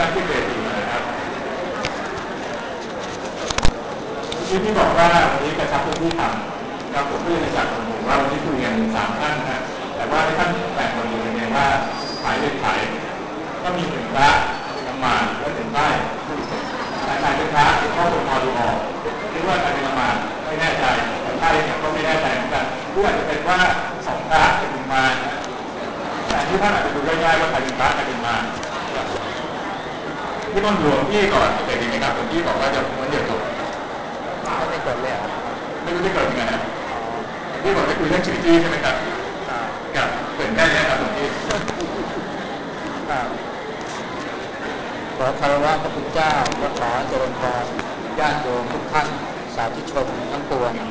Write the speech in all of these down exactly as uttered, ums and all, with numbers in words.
ที่เวทีนะครับที่ที่บอกว่าวันนี้กระชับพื้นที่ทำกับผมเพื่อนจากผมว่าวันนี้คุยกันสามท่านนะแต่ว่าให้ท่านแบ่งบริบทเนี่ยว่าขายเป็นขายก็มีหนึ่งพระเป็นละหมาดและหนึ่งป้ายแต่ขายเป็นพระเข้าตรงพอดูออกหรือว่าขายเป็นละหมาดไม่แน่ใจแต่ป้ายเนี่ยก็ไม่แน่ใจเหมือนกันหรืออาจจะเป็นว่าสองพระเป็นมุมมาแต่ที่ท่านอาจจะดูง่ายๆว่าใครเป็นพระใครเป็นมาที่ต้องหลวงพี่ก่อนเด็กๆนะครับหลวงพี่บอกว่าจะมันเดี๋ยวจบก็ไม่เกิดเลยไม่รู้จะเกิดยังไงนะพี่บอกจะคุยเรื่องชีวิตใช่ไหมครับกับเกิดได้แล้วครับหลวงพี่ขอคารวะพระคุณเจ้าและขอเจริญพรญาติโยมทุกท่านสาธุชนทั้งปวง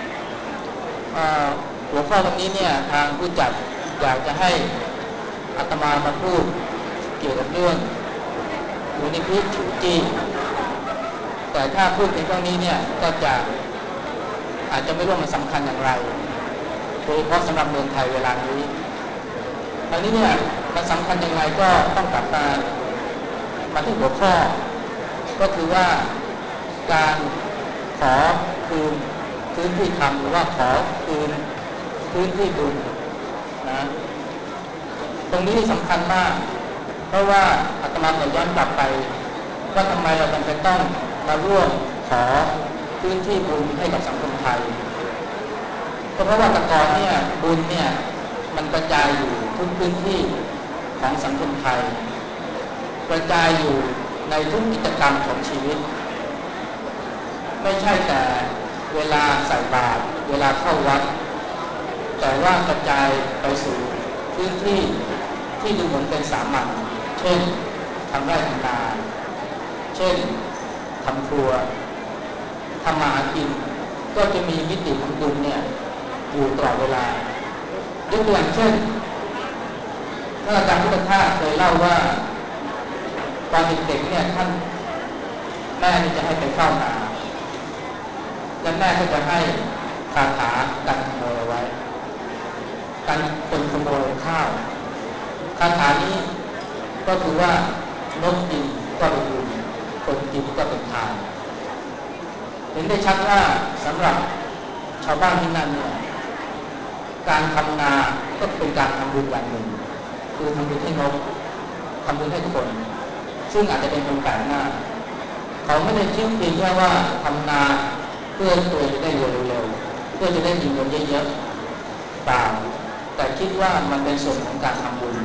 หัวข้อตรงนี้เนี่ยทางผู้จัดอยากจะให้อาตมามาพูดเกี่ยวกับเรื่องมูลนิธิฉูจี้แต่ถ้าพูดในครั้งนี้เนี่ยก็จะอาจจะไม่รู้มันสำคัญอย่างไรโดยเฉพาะสำหรับเมืองไทยเวลานี้ตอนนี้เนี่ยมันสำคัญอย่างไรก็ต้องกลับมามาที่หัวข้อก็คือว่าการขอคืนพื้นที่ธรรมหรือว่าขอคืนพื้นที่บุญนะตรงนี้สำคัญมากเพราะว่าอาตมาขอย้อนกลับไปว่าทำไมเราจำเป็นต้องมาร่วมขอพื้นที่บุญให้กับสังคมไทยก็เพราะว่าแต่ก่อนเนี่ยบุญเนี่ยมันกระจายอยู่ทุกพื้นที่ของสังคมไทยกระจายอยู่ในทุกกิจกรรมของชีวิตไม่ใช่แต่เวลาใส่บาตรเวลาเข้าวัดแต่ว่ากระจายไปสู่พื้นที่ที่ดูเหมือนเป็นสามัญเช่นทำไร่ทำนาเช่นทำครัวทำมาหากินก็จะมีมิติของบุญเนี่ยอยู่ตลอดเวลายกตัวอย่างเช่นท่านอาจารย์พุทธทาสเคยเล่าว่าตอนเด็กๆเนี่ยท่านแม่นี่จะให้ไปเฝ้านาและแม่ก็จะให้คาถากันขโมยไว้กันคนขโมยข้าวคาถานี้ก็คือว่านกกินก็เป็นบุญคนกินก็เป็นทานเห็นได้ชัดว่าสำหรับชาวบ้านที่นั่นเนี่ยการทำนาก็เป็นการทำบุญอย่างหนึ่งคือทำบุญให้นกทำบุญให้คนซึ่งอาจจะเป็นคนแปลกหน้าเขาไม่ได้คิดเพียงแค่ว่าทำนาเพื่อตัวจะได้เร็วๆเพื่อจะได้มีเงินเยอะๆเปล่าแต่คิดว่ามันเป็นส่วนของการทำบุญ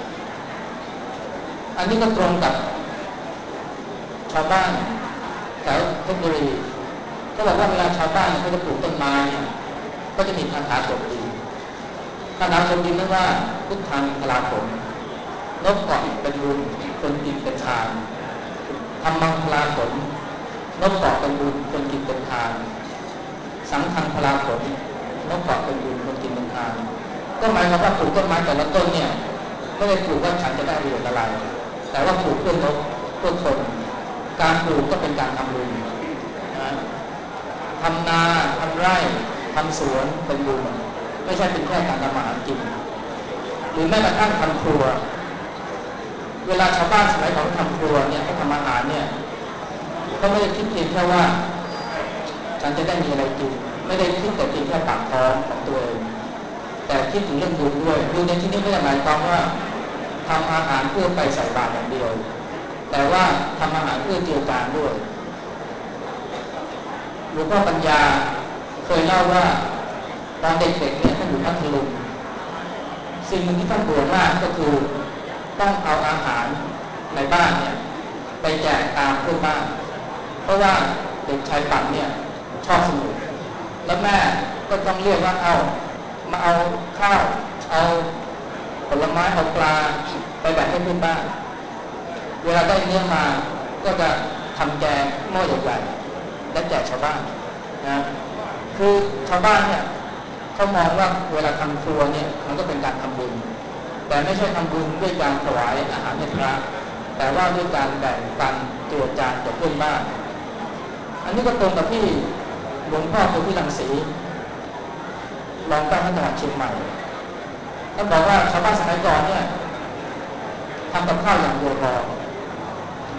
อันนี้ก็ตรงกับชาวบ้านแถวเพชรบุรีก็บอกว่าเวลาชาวบ้านเขาจะปลูกต้นไม้ก็จะมีคาถาสวดดินคาถาสวดดินนั่นว่าพุทธังพลาภมนกเกาะเป็นบุญคนกินเป็นทานธรรมังพลาภมนกเกาะเป็นบุญคนกินเป็นทานสังฆังพลาภมนกเกาะเป็นบุญคนกินเป็นทานก็หมายความว่าปลูกต้นไม้แต่ละต้นเนี่ยไม่ได้ปลูกว่าฉันจะได้ประโยชน์อะไรแต่ว่าปลูกเพื่อนกเพื่อคนการปลูกก็เป็นการทำบุญนะทำนาทำไร่ทำสวนเป็นบุญไม่ใช่เป็นแค่การทำอาหารกินหรือแม้กระทั่งทำครัวเวลาชาวบ้านสมัยของทำครัวเนี่ยเขาทำอาหารเนี่ยก็ไม่ได้คิดเพียงแค่ว่าฉันจะได้มีอะไรกินไม่ได้คิดแต่เพียงแค่ปากท้องของตัวเองแต่คิดถึงเรื่องบุญด้วยบุญในที่นี้ไม่ได้หมายความว่าทำอาหารเพื่อไปใส่บาตรอย่างเดียวแต่ว่าทำอาหารเพื่อเจียวจานด้วยหลวงพ่อปัญญาเคยเล่าว่าตอนเด็กๆเนี่ยท่านอยู่พัทลุงสิ่งหนึ่งที่ท่านเบื่อมากก็คือต้องเอาอาหารในบ้านเนี่ยไปแจกตามเพื่อนบ้านเพราะว่าเด็กชายปังเนี่ยชอบสนุกแล้วแม่ก็ต้องเรียกว่าเอามาเอาข้าวเอาผลไม้เอาปลาไปแบ่งให้เพื่อนบ้านเวลาได้เนื้อมาก็จะทำแกงหม้อใหญ่ๆและแจกชาวบ้านนะคือชาวบ้านเนี่ยเขามองว่าเวลาทำครัวเนี่ยมันก็เป็นการทำบุญแต่ไม่ใช่ทำบุญด้วยการถวายอาหารให้พระแต่ว่าด้วยการแบ่งปันเจือจานกับเพื่อนบ้านอันนี้ก็ตรงกับที่หลวงพ่อคือที่รังสีรองเจ้าคณะจังหวัดเชียงใหม่ท่านบอกว่าชาวบ้านสมัยก่อนเนี่ยทำกับข้าวอย่างเดียวพอ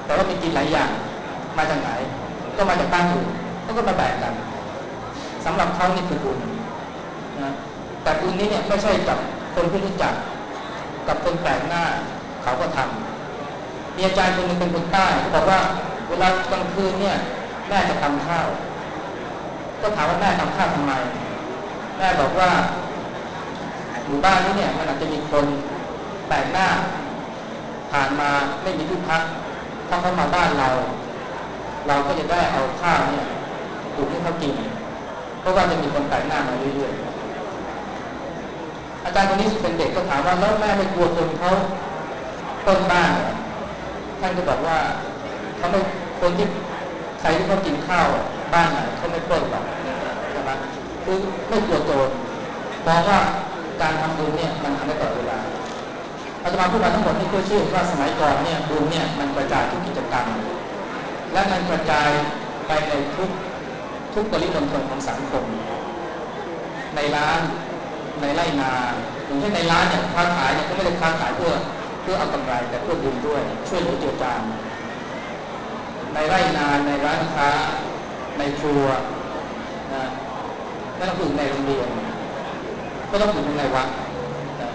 แต่ว่ามีกินหลายอย่างมาจากไหนก็มาจากบ้านอื่นก็ก็มาแบ่งกันสำหรับเขานี่คือบุญนะแต่บุญนี้เนี่ยไม่ใช่กับคนที่รู้จักกับคนแปลกหน้าเขาก็ทำมีอาจารย์คนนึงเป็นคนใต้เขาบอกว่าเวลากลางคืนเนี่ยแม่จะทำข้าวก็ถามว่าแม่ทำข้าวทำไมแม่บอกว่าหมู่บ้านนี้เนี่ยมันอาจจะมีคนแปลกหน้าผ่านมาไม่มีที่พักถ้าเขามาบ้านเราเราก็จะได้เอาข้าวเนี่ยปลูกให้เขากินเพราะว่าจะมีคนแปลกหน้ามาเรื่อยๆอาจารย์คนนี้เป็นเด็กก็ถามว่าแล้วแม่ไม่กลัวคนเขาต้นบ้านเหรอท่านก็บอกว่าเขาไม่คนที่ใครที่เขากินข้าวบ้านไหนเขาไม่ปล้นหรอกใช่ไหมคือไม่กลัวโจรมองว่าการทำบุญเนี่ยมันทำได้ตลอดเวลาอาตมาพูดมาทั้งหมดที่เพื่อเชื่อว่าสมัยก่อนเนี่ยบุญเนี่ยมันกระจายทุกกิจกรรมและมันกระจายไปในทุกทุกปริมณฑลของสังคมในร้านในไร่นาอย่างเช่นในร้านเนี่ยค้าขายเนี่ยก็ไม่ได้ค้าขายเพื่อเพื่อเอากำไรแต่เพื่อบุญด้วยช่วยเหลือเจือจานในไร่นาในร้านค้าในครัวนะไม่ต้องพูดในโรงเรียนก็ต้องพูดในวัดนะ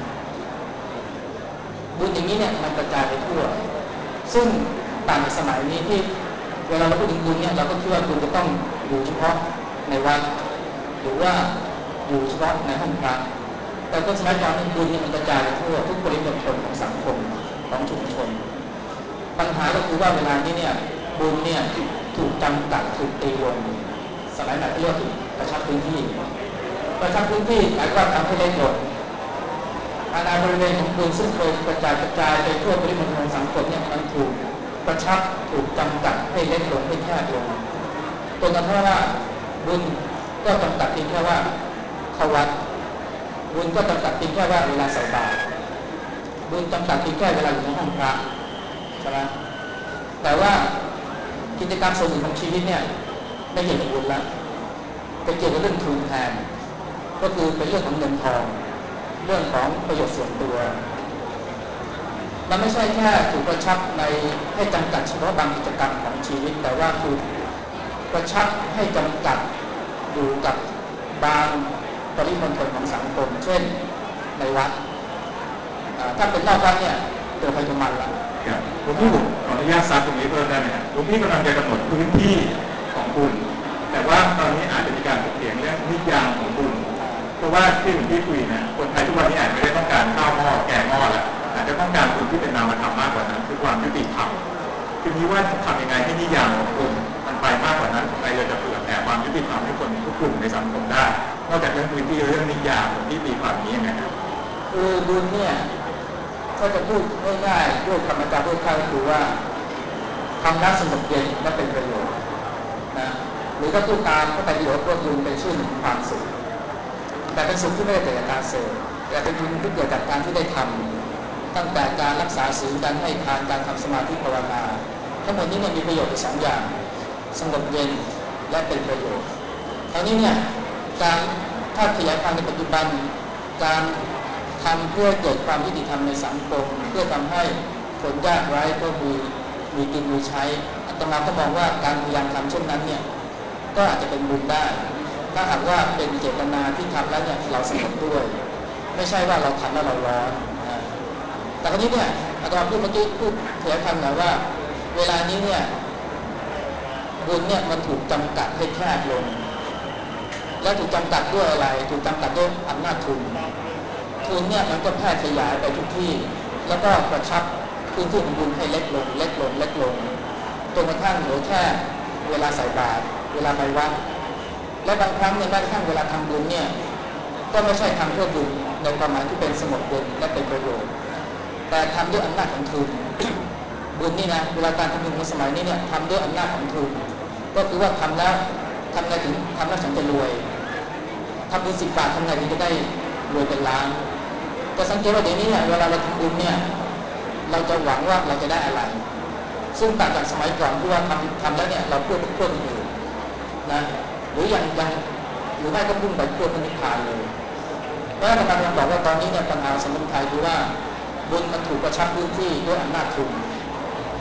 บุญอย่างนี้เนี่ยมันกระจายไปทั่วซึ่งต่างจากสมัยนี้ที่เวลาเราพูดถึงบุญเนี่ยเราก็คิดว่าบุญจะต้องอยู่เฉพาะในวัดหรือว่าอยู่เฉพาะในห้องพระแต่ก็สมัยก่อนบุญเนี่ยมันกระจายไปทั่วทุกบริบทของสังคมของชุมชนปัญหาก็คือว่าเวลานี้เนี่ยบุญเนี่ยถูกจำกัดถูกตีวงสมัยใหม่เรียกว่ากระชับพื้นที่กระชับพื้นที่หมายความทำให้เล็กลงอาณาบริเวณของบุญซึ่งเคยกระจายกระจายไปทั่วบริบทของสังคมเนี่ยมันถูกกระชับถูกจำกัดให้เล็กลงให้แคบลงจนกระทั่งว่าบุญก็จำกัดเพียงแค่ว่าเข้าวัดบุญก็จำกัดเพียงแค่ว่าเวลาใส่บาตรบุญจำกัดเพียงแค่เวลาอยู่ในห้องพระใช่ไหมแต่ว่ากิจกรรมส่วนหนึ่งของชีวิตเนี่ยไม่เกี่ยวกับบุญละเป็นเกี่ยวกับเรื่องทุนแทนก็คือเป็นเรื่องของเงินทองเรื่องของประโยชน์ส่วนตัวมันไม่ใช่แค่ถูกกระชับในให้จำกัดเฉพาะบางกิจกรรมของชีวิตแต่ว่าถูกกระชับให้จำกัดอยู่กับบางปริมณฑลของสังคมเช่นในวัดถ้าเป็นนอกวัดเนี่ยตัวใครตัวมันละหลวงพี่ผมขออนุญาตซักตรงนี้เพิ่มได้ไหมครับหลวงพี่กำลังจะกำหนดพื้นที่ของบุญแต่ว่าตอนนี้อาจจะมีการถกเถียงเรื่องนิยามของบุญเพราะว่าที่หลวงพี่คุยนะคนไทยทุกวันนี้อาจจะไม่ได้ต้องการข้าวหม้อแกงหม้อแล้วอาจจะต้องการบุญที่เป็นนามธรรมมากกว่านั้นคือความยุติธรรมทีนี้ว่าทำยังไงให้นิยามของบุญมันไปมากกว่านั้นในเราจะเผื่อแผ่ความยุติธรรมให้คนทุกกลุ่มในสังคมได้นอกจากเรื่องพื้นที่เรื่องนิยามที่ตีความนี้ยังไงครับคือบุญเนี่ยถ้าจะพูดง่ายๆด้วยธรรมชาติด้วยข้าคือว่าทำแล้วสงบเย็นและเป็นประโยชน์นะหรือถ้าพูดตามพระไตรปิฎกว่าบุญเป็นชื่อหนึ่งความสุขแต่เป็นสุขที่ไม่ได้เกิดจากการเสพแต่เป็นบุญที่เกิดจากการที่ได้ทำตั้งแต่การรักษาศีลการให้ทานการทำสมาธิภาวนาทั้งหมดนี้มันมีประโยชน์อยู่สองอย่างสงบเย็นและเป็นประโยชน์คราวนี้เนี่ยการถ้าขยายความในปัจจุบันการทำเพื่อเกิดความยุติธรรมในสังคมเพื่อทำให้คนยากไร้ก็มีมีกินมีใช้อาตมาก็มองว่าการพยายามทำเช่นนั้นเนี่ยก็อาจจะเป็นบุญได้ถ้าหากว่าเป็นเจตนาที่ทำแล้วเนี่ยเราสงบด้วยไม่ใช่ว่าเราทำแล้วเราร้อนนะแต่คราวนี้เนี่ยอาตมาพูดเมื่อกี้พูดเถียงคำหน่อยว่าเวลานี้เนี่ยบุญเนี่ยมันถูกจำกัดให้แคบลงและถูกจำกัดด้วยอะไรถูกจำกัดด้วยอำนาจทุนทุนเนี่ยมันก็แพร่ขยายไปทุกที่แล้วก็กระชับพื้นที่ของบุญให้เล็กลงเล็กลงเล็กลงจนกระทั่งเหลือแค่เวลาใส่บาตรเวลาไปวัดและบางครั้งเนี่ยแม้กระทั่งเวลาทำบุญเนี่ยก็ไม่ใช่ทำเพื่อบุญในความหมายที่เป็นสงบบุญและเป็นประโยชน์แต่ทำด้วยอำนาจของทุน บุญนี่นะเวลาการทำบุญในสมัยนี้เนี่ยทำด้วยอำนาจของทุนก็คือว่าทำแล้วทำไงถึงทำแล้วฉันจะรวยทำบุญสิบบาททำไงถึงจะได้รวยเป็นล้านก็สังเกตว่าเดี๋ยวนี้เนี่ยเวลาเราทำบุญเนี่ยเราจะหวังว่าเราจะได้อะไรซึ่งต่างจากสมัยก่อนที่ว่าทำทำแล้วเนี่ยเราเพื่อเพื่อคนอื่นนะหรือยังยังหรือไม่ก็พุ่งไปเพื่อพระนิพพานเลยเพราะฉะนั้นอาจารย์บอกว่าตอนนี้เนี่ยปัญหาสังคมไทยคือว่าบุญมันถูกกระชับพื้นที่ด้วยอำนาจทุน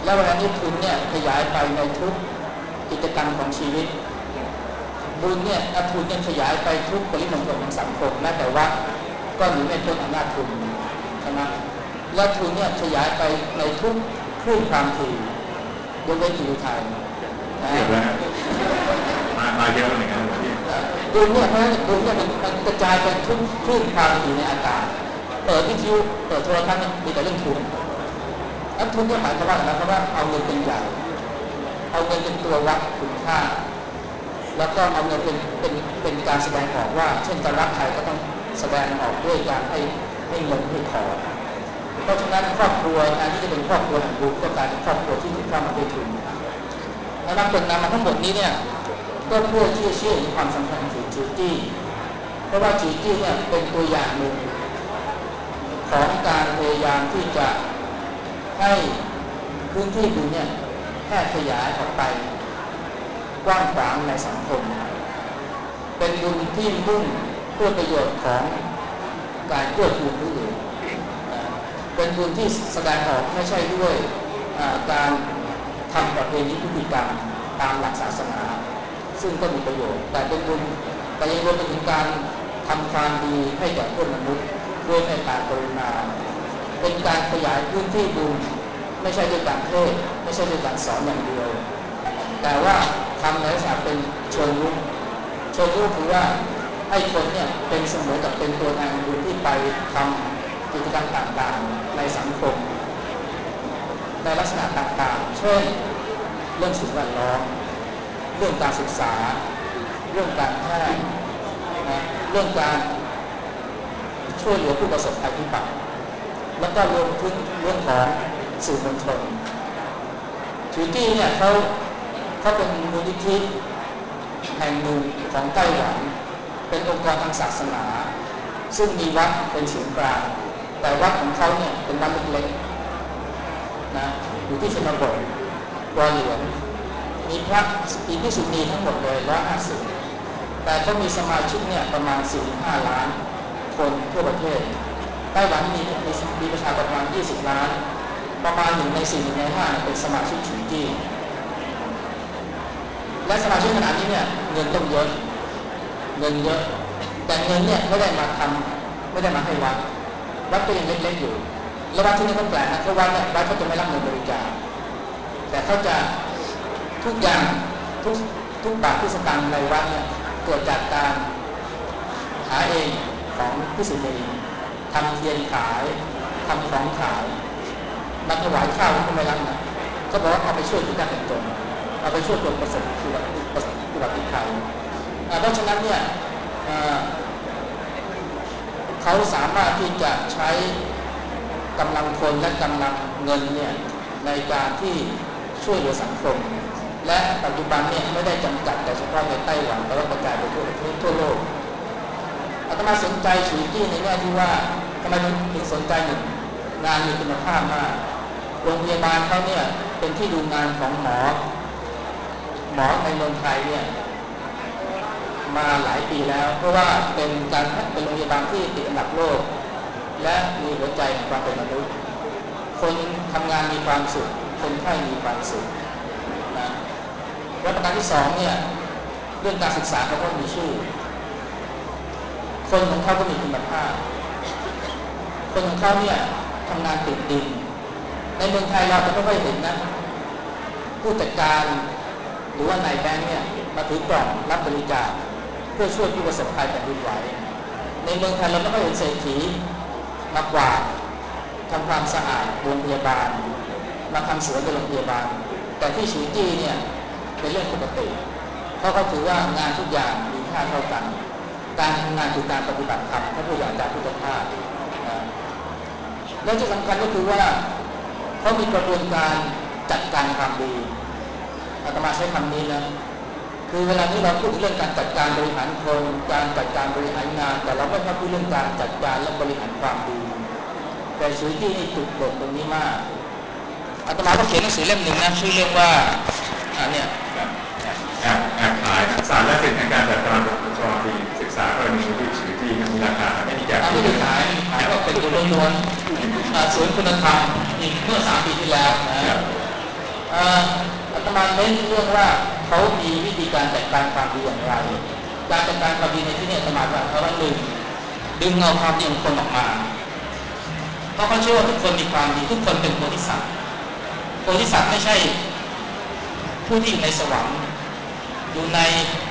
แล้วเวลานี้ทุนเนี่ยขยายไปในทุกกิจกรรมของชีวิตบุญเนี่ยทุนยังขยายไปทุกปริมาณของสังคมแม้แต่ว่าก็หนีไม่พ้นอำนาจทุนใช่ไหมและทุนเนี่ยขยายไปในทุกคลื่นความถี่ยกเว้นทีวีไทยนะฮะมามาเยอะเหมือนกันพี่บุญเนี่ยเพราะฉะนั้นบุญเนี่ยมันกระจายไปทุกคลื่นความถี่ในอากาศเปิดวิทยุเปิดโทรทัศน์มีแต่เรื่องทุนแล้วทุนเนี่ยหมายความว่าอะไรนะเพราะว่าเอาเงินเป็นใหญ่เอาเงินเป็นตัววัดคุณค่าแล้วก็เอาเงินเป็นเป็นเป็นการแสดงออกว่าเช่นจะรักใครก็ต้องแสดงออกด้วยการให้ให้เงินให้ขอเพราะฉะนั้นครอบครัวการที่จะเป็นครอบครัวแห่งบุญก็กลายเป็นครอบครัวที่ถูกสร้างมาด้วยทุนและนำผลนำมาทั้งหมดนี้เนี่ยก็เพื่อที่จะเชื่อถึงความสำคัญของจิวจี้เพราะว่าจิวจี้เนี่ยเป็นตัวอย่างหนึ่งของการพยายามที่จะให้พื้นที่บุญเนี่ยแพร่ขยายออกไปกว้างขวางในสังคมเป็นบุญที่มุ่งเพื่อประโยชน์ของการเกื้อกูลผู้อื่นเป็นบุญที่แสดงออกไม่ใช่ด้วยการทำประเพณีพิธีกรรมตามหลักศาสนาซึ่งก็มีประโยชน์แต่เป็นบุญแต่ยังรวมไปถึงการทำความดีให้แก่เพื่อนมนุษย์ด้วยเมตตากรุณาเป็นการขยายพื้นที่บุญไม่ใช่ด้วยการเทศไม่ใช่ด้วยการสอนอย่างเดียวแต่ว่าทำในลักษณะเป็นเชิงรุกเชิงรุกคือว่าให้คนเนี่ยเป็นเสมือนกับเป็นตัวแทนบุญที่ไปทำกิจกรรมต่างๆในสังคมในลักษณะต่างๆเช่นเรื่องสิ่งแวดล้อมเรื่องการศึกษาเรื่องการแพทย์นะเรื่องการช่วยเหลือผู้ประสบภัยพิบัติแล้วก็รวมถึงเรื่องของสื่อมวลชนจิวจี้เนี่ยเขาเขาเป็นมูลนิธิแห่งหนึ่งของไต้หวันเป็นองค์กรทางศาสนาซึ่งมีวัดเป็นศูนย์กลางแต่วัดของเขาเนี่ยเป็นวัดเล็กๆนะอยู่ที่ชนบทวอหลวงมีพระมีภิกษุณีทั้งหมดเลยร้อยห้าสิบแต่ก็มีสมาชิกเนี่ยประมาณสี่ถึงห้าล้านคนทั่วประเทศไต้หวันมีมีมีประชากรประมาณยี่สิบล้านประมาณหนึ่งในสี่หนึ่งในห้าเป็นสมาชิกจิวจี้และสมาชิกขนาดนี้เนี่ยเงินต้องเยอะเงินเยอะแต่เงินเนี่ยไม่ได้มาทำไม่ได้มาให้วัดวัดก็ยังเล็กๆอยู่แล้ววัดที่นี่ก็แปลกนะเพราะวัดเนี่ยวัดเขาจะไม่รับเงินบริจาคแต่เขาจะทุกอย่างทุกทุกบาททุกสตางค์ในวัดเนี่ยเกิดจากการหาเองของผู้สุนีทำเทียนขายทำของขายมาถวายข้าวก็ไม่รับนะก็บอกว่าเอาไปช่วยผู้ยากจนเอาไปช่วยคนประสบอุบัติภัยเพราะฉะนั้นเนี่ยเขาสามารถที่จะใช้กำลังคนและกำลังเงินเนี่ยในการที่ช่วยเหลือสังคมและปัจจุบันเนี่ยไม่ได้จำกัดแต่เฉพาะในไต้หวันแต่ว่ากระจายไปทั่วทั่วโลกอาตมาสนใจจิวจี้ในแง่ที่ว่าทำไมถึงสนใจหนึ่งงานมีคุณภาพมากโรงพยาบาลเขาเนี่ยเป็นที่ดูงานของหมอหมอในเมืองไทยเนี่ยมาหลายปีแล้วเพราะว่าเป็นการเป็นโรงพยาบาลที่ติดอันดับโลกและมีหัวใจของความเป็นมนุษย์คนทำงานมีความสุขคนไข้มีความสุขนะและประการที่สองเนี่ยเรื่องการศึกษาเขาก็มีชื่อคนของเขาก็มีคุณภาพคนของเขาเนี่ยทำงานติดดินในเมืองไทยเราจะไม่ค่อยเห็นนะผู้จัดการหรือว่านายแบงค์เนี่ยมาถือกล่องรับบริจาคเพื่อช่วยผู้ประสบภัยแผ่นดินไหวในเมืองไทยเราไม่ค่อยเห็นเศรษฐีมากวาดทำความสะอาดโรงพยาบาลมาทำสวนในโรงพยาบาลแต่ที่จิวจี้เนี่ยเป็นเรื่องปกติเพราะเขาถือว่างานทุกอย่างมีค่าเท่ากันการทำงานคือการปฏิบัติธรรมพระพุทธเจ้าพุทธทาสนะและที่สำคัญก็คือว่าเขามีกระบวนการจัดการความดีอาตมาใช้คำนี้นะคือเวลานี้เราพูดเรื่องการจัดการบริหารคนการจัดการบริหารงานแต่เราไม่พูดเรื่องการจัดการและบริหารความดีแต่จิวจี้นี่จุดเด่นตรงนี้มากอาตมาก็เขียนหนังสือเล่มหนึ่งนะชื่อเรื่องว่าอ่าเนี่ยแอบแอบขายสารและสินในการจัดการแบบชอดีศึกษากรณีที่จิวจี้มีราคาไม่มีแจกไม่ได้ขายขายก็เป็นตัวล้วนๆศูนย์คุณธรรมอีกเมื่อสามปีที่แล้วนะอาตมาเน้นเรื่องว่าเขามีวิธีการจัดการความดีอย่างไรการจัดการความดีในที่นี้อาตมาว่าเขาว่าหนึ่งดึงเอาความดีของคนออกมาเพราะเขาเชื่อว่าทุกคนมีความดีทุกคนเป็นโพธิสัตว์โพธิสัตว์ไม่ใช่ผู้ที่อยู่ในสวรรค์อยู่ใน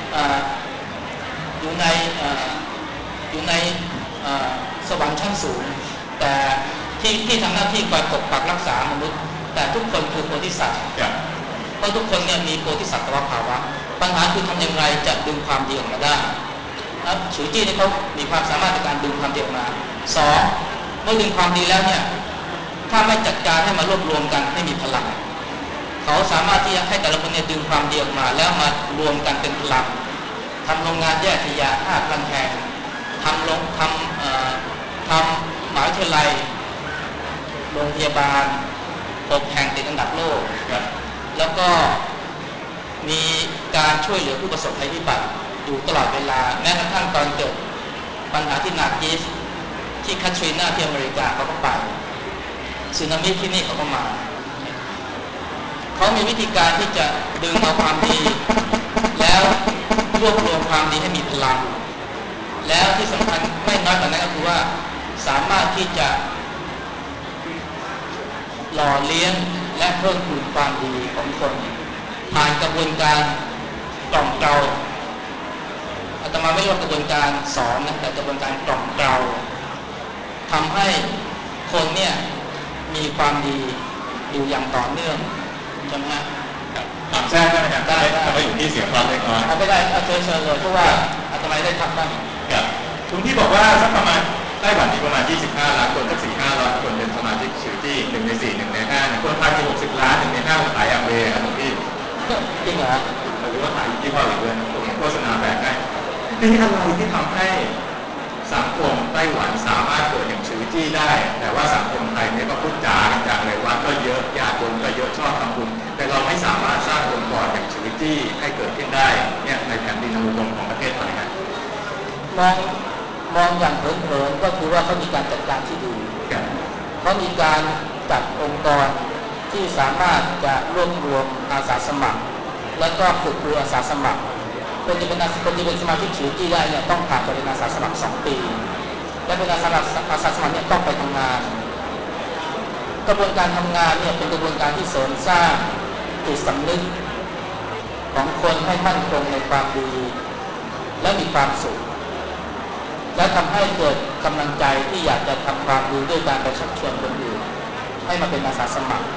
อยู่ในอยู่ในสวรรค์ชั้นสูงแต่ที่ที่ทำหน้าที่คอยปกปักรักษามนุษย์แต่ทุกคนคือโพธิสัตว์เพราะทุกคนเนี่ยมีโพธิสัตว์ภาวะปัญหาคือทำอย่างไรจะดึงความดีออกมาได้ครับฉือจี้นี่เขามีความสามารถในการดึงความดีออกมาสองเมื่อดึงความดีแล้วเนี่ยถ้าไม่จัดการให้มารวบรวมกันให้มีพลังเขาสามารถที่จะให้แต่ละคนเนี่ยดึงความดีออกมาแล้วมารวมกันเป็นพลังทำโรงงานแยกขยะห้าพันแห่งทำโรงทำทำมหาวิทยาลัยโรงพยาบาลหกแห่งติดอันดับโลกแล้วก็มีการช่วยเหลือผู้ประสบภัยพิบัติอยู่ตลอดเวลาแม้กระทั่งตอนเกิดปัญหาที่นากิฟที่คาทรีนาที่อเมริกาเขาก็ไปสึนามิที่นี่เขาก็มาเขามีวิธีการที่จะดึงเอาความดีแล้วรวบรวมความดีให้มีพลังแล้วที่สำคัญไม่น้อยกว่านั้นก็คือว่าสามารถที่จะหล่อเลี้ยงและเพิ่มพูนความดีของคนผ่านกระบวนการกล่อมเกลาอาตมาไม่เรียกว่ากระบวนการสอนนะแต่กระบวนการกล่อมเกลาทำให้คนเนี่ยมีความดีอยู่อย่างต่อเนื่องใช่ไหมฮะถามแทรกได้ไหมครับได้ทำไมอยู่ที่เสียงความเล็กน้อยเอาไม่ได้เอาเชิญเชิญเลยเพราะว่าอาตมาได้ทำบ้างครับคุณที่บอกว่าสักประมาณไต้หวันมีประมาณยี่สิบห้าล้านคนสักสี่ห้าร้อยคนเป็นสมาชิกฉือจี้หนึ่งในสี่หนึ่งในห้าคนไทยมีหกสิบล้านหนึ่งในห้าขายแอมเบย์ครับพี่จริงเหรอหรือว่าขายยี่ห้ออื่นด้วยผมโฆษณาแบกให้นี่อะไรที่ทำให้สังคมไต้หวันสามารถเกิดอย่างฉือจี้ได้แต่ว่าสังคมไทยเนี่ยก็พูดจากันจังเลยว่าก็เยอะญาติโยมก็เยอะชอบทำบุญแต่เราไม่สามารถสร้างองค์กรอย่างฉือจี้ให้เกิดขึ้นได้เนี่ยในแผ่นดินอุดมของประเทศไทยครับมองมองอย่างเผินๆก็คือว่าเขามีการจัดการที่ดีเขามีการจัดองค์กรที่สามารถจะรวบรวมอาสาสมัครแล้วก็ฝึกครูอาสาสมัครคนที่เป็นคนที่เป็นสมาชิกฉือจี้ได้เนี่ยต้องผ่านการเป็นอาสาสมัครสองปีและเป็นอาสาอาสาสมัครเนี่ยต้องไปทำงานกระบวนการทำงานเนี่ยเป็นกระบวนการที่เสริมสร้างจิตสำนึกของคนให้มั่นคงในความดีและมีความสุขและทำให้เกิดกำลังใจที่อยากจะทำความดีด้วยการไปชักชวนคนอื่นให้มาเป็นอาสาสมัคร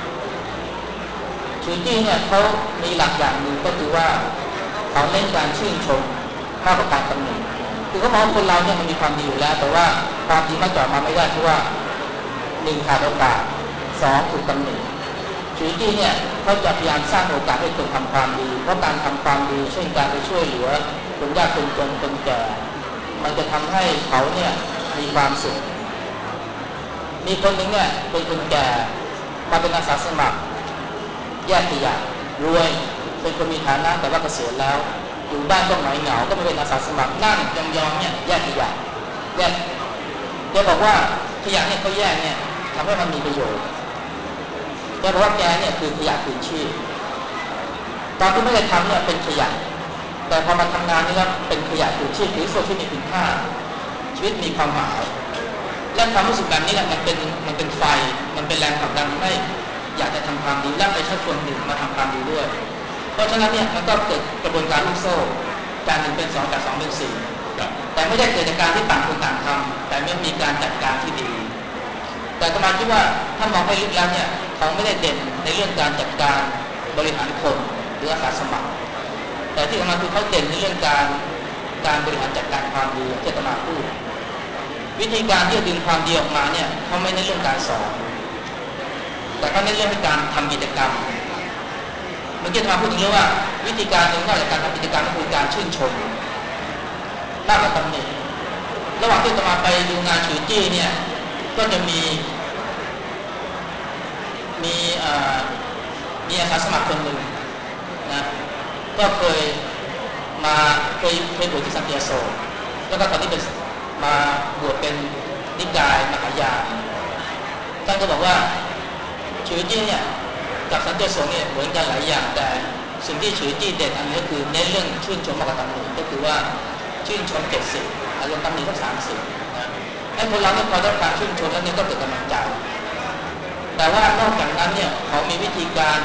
ฉือจี้เนี่ยเขามีหลักอย่างหนึ่งก็คือว่าเขาเน้นการชื่นชมมากกว่าการตำหนิคือเขามองคนเราเนี่ยมันมีความดีอยู่แล้วแต่ว่าความดีมันจอดมาไม่ได้เพราะว่าหนึ่งขาดโอกาสสองถูกตำหนิฉือจี้เนี่ยเขาจะพยายามสร้างโอกาสให้คนทำความดีเพราะการทำความดีเช่นการไปช่วยเหลือคนยากคนจนคนแก่มันจะทำให้เขาเนี่ยมีความสุขมีคนหนึ่งเนี่ยเป็นคนแก่มาเป็นอาสาสมัครแยกขยะรวยเป็นคนมีฐานะแต่ว่าเกษียณแล้วอยู่บ้านก็หงอยเหงาก็มาเป็นอาสาสมัครนั่งยองๆเนี่ยแยกขยะแยกแกบอกว่าขยะเนี่ยเขาแยกเนี่ยทำให้มันมีประโยชน์แกบอกว่าแกเนี่ยคือขยะคืนชีพตอนที่ไม่ได้ทำเนี่ยเป็นขยะแต่พอมาทำงานนี่ก็เป็นขยะคืนชีพหรือโซเชียลมีคุณค่าชีวิตมีความหมายและความรู้สึกแบบนี้แหละมันเป็นมันเป็นไฟมันเป็นแรงผลักดันให้อยากจะทำความดีและไปชักชวนคนอื่นมาทำความดีด้วยเพราะฉะนั้นเนี่ยมันก็เกิดกระบวนการลูกโซ่การหนึ่งเป็นสองจากสองเป็นสี่แต่ไม่ได้เกิดจากการที่ต่างคนต่างทำแต่ไม่มีการจัดการที่ดีแต่สมาคิดว่าถ้ามองไปลึกแล้วเนี่ยเขาไม่ได้เด่นในเรื่องการจัดการบริหารคนหรืออาสาสมัครแต่ที่สำคัญคือเขาเด่นในเรื่องการการบริหารจัดการความดีที่อาตมาพูดวิธีการที่จะดึงความดีออกมาเนี่ยเขาไม่ในเรื่องการสอนแต่เขาในเรื่องการทำกิจกรรมเมื่อกี้อาตมาพูดถึงเรื่องว่าวิธีการหนึ่งนอกจากการทำกิจกรรมก็คือการชื่นชมมากกว่าตำหนิระหว่างที่อาตมาไปดูงานฉือจี้เนี่ยก็จะมีมีมีอาสาสมัครคนหนึ่งนะก็เคยมาเคยเคยบวชที่สันติโสแล้วก็ตอนนี้เป็นมาบวชเป็นนิกายมหายานท่านก็บอกว่าฉือจี้เนี่ยกับสันติสงฆ์เนี่ยเหมือนกันหลายอย่างแต่สิ่งที่ฉือจี้เด่นอันนี้คือเน้นเรื่องชื่นชมกับตำหนิก็คือว่าชื่นชมเจ็ดสิบอารมณ์ตำหนิก็สามสิบนะให้คนเราเนี่ยพอได้การชื่นชมแล้วเนี่ยก็เกิดกำลังใจแต่ว่านอกจากนั้นเนี่ยเขามีวิธีการ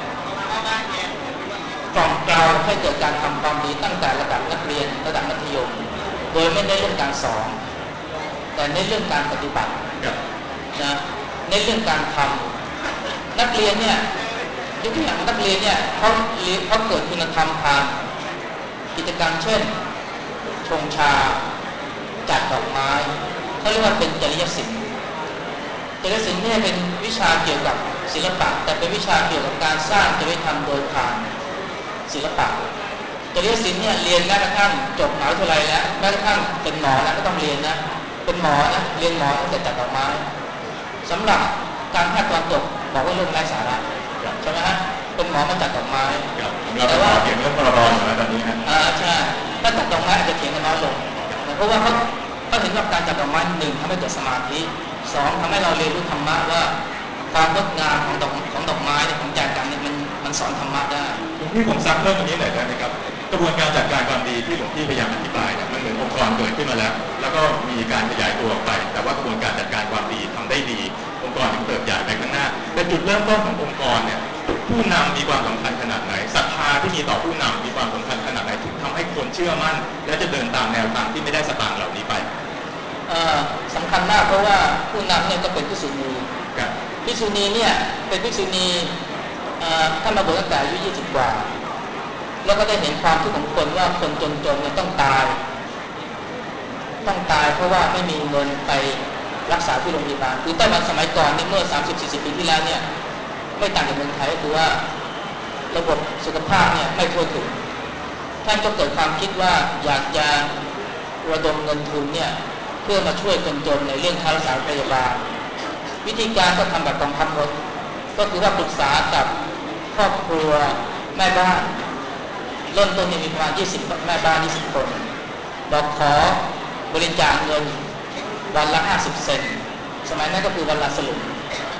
กล่อมเกลาให้เกิดการทำความดีตั้งแต่ระดับนักเรียนระดับมัธยมโดยไม่ได้เรื่องการสอนแต่ในเรื่องการปฏิบัตินะในเรื่องการทำนักเรียนเนี่ยยกตัวอย่างนักเรียนเนี่ยเขาเขาเกิดคุณธรรมผ่านกิจกรรมเช่นชงชาจัดดอกไม้เขาเรียกว่าเป็นจริยศิลป์จริยศิลป์เนี่ยเป็นวิชาเกี่ยวกับศิลปะแต่เป็นวิชาเกี่ยวกับการสร้างจริยธรรมโดยผ่านศิลปะจริยศิลป์เนี่ยเรียนแม้กระทั่งจบมหาวิทยาลัยแล้วแม้กระทั่งเป็นหมอแล้วก็ต้องเรียนนะเป็นหมอนะเรียนหมอตั้งแต่จัดดอกไม้สำหรับการแพทย์ตะวันตกบอกว่าเรื่องไร้สาระใช่ไหมฮะเป็นหมอมาจัดดอกไม้แต่ว่าเขียนเรื่องพรบอยู่แล้วตอนนี้ฮะอ่าใช่ถ้าจัดดอกไม้อาจจะเขียนกันน้อยลงเพราะว่าเขาเขาเห็นว่าการจัดดอกไม้หนึ่งทำให้เกิดสมาธิสองทำให้เราเรียนรู้ธรรมะว่าความงดงามของดอกของดอกไม้เนี่ยของแจกันเนี่ยมันมันสอนธรรมะได้หลวงพี่ผมซักเรื่องนี้หน่อยได้ไหมครับกระบวนการจัดการความดีที่หลวงพี่พยายามอธิบายเนี่ยมันเหมือนองค์กรเกิดขึ้นมาแล้วแล้วก็มีการขยายตัวออกไปแต่ว่ากระบวนการจัดการความดีทำได้ดีองค์กรถึงเติบใหญ่ไปข้างหน้าแต่จุดเริ่มต้นขององค์กรเนี่ยผู้นำมีความสำคัญขนาดไหนศรัทธาที่มีต่อผู้นำมีความสำคัญขนาดไหนถึงทำให้คนเชื่อมั่นและจะเดินตามแนวทางที่ไม่ได้สตางค์เหล่านี้ไปสำคัญมากเพราะว่าผู้นำเนี่ยก็เป็นภิกษุณีภิกษุณีเนี่ยเป็นภิกษุณีท่านมาบวชตั้งแต่อายุยี่สิบกว่าแล้วก็ได้เห็นความทุกข์ของคนว่าคนจนๆเนี่ยต้องตายต้องตายเพราะว่าไม่มีเงินไปรักษาที่โรงพยาบาลคือไต้หวันสมัยก่อนเนี่ยเมื่อ สามสิบสี่สิบ ปีที่แล้วเนี่ยไม่ต่างจากเมืองไทยก็คือว่าระบบสุขภาพเนี่ยไม่ทั่วถึงท่านก็เกิดความคิดว่าอยากจะระดมเงินทุนเนี่ยเพื่อมาช่วยคนจนในเรื่องค่ารักษาพยาบาลวิธีการก็ทำแบบกองทัพรถก็คือว่าปรึกษากับครอบครัวแม่บ้านเริ่มต้นมีประมาณยี่สิบแม่บ้านยี่สิบคนบอกขอบริจาคเงินวันละห้าสิบเซนต์สมัยนั้นก็คือวันละสลึง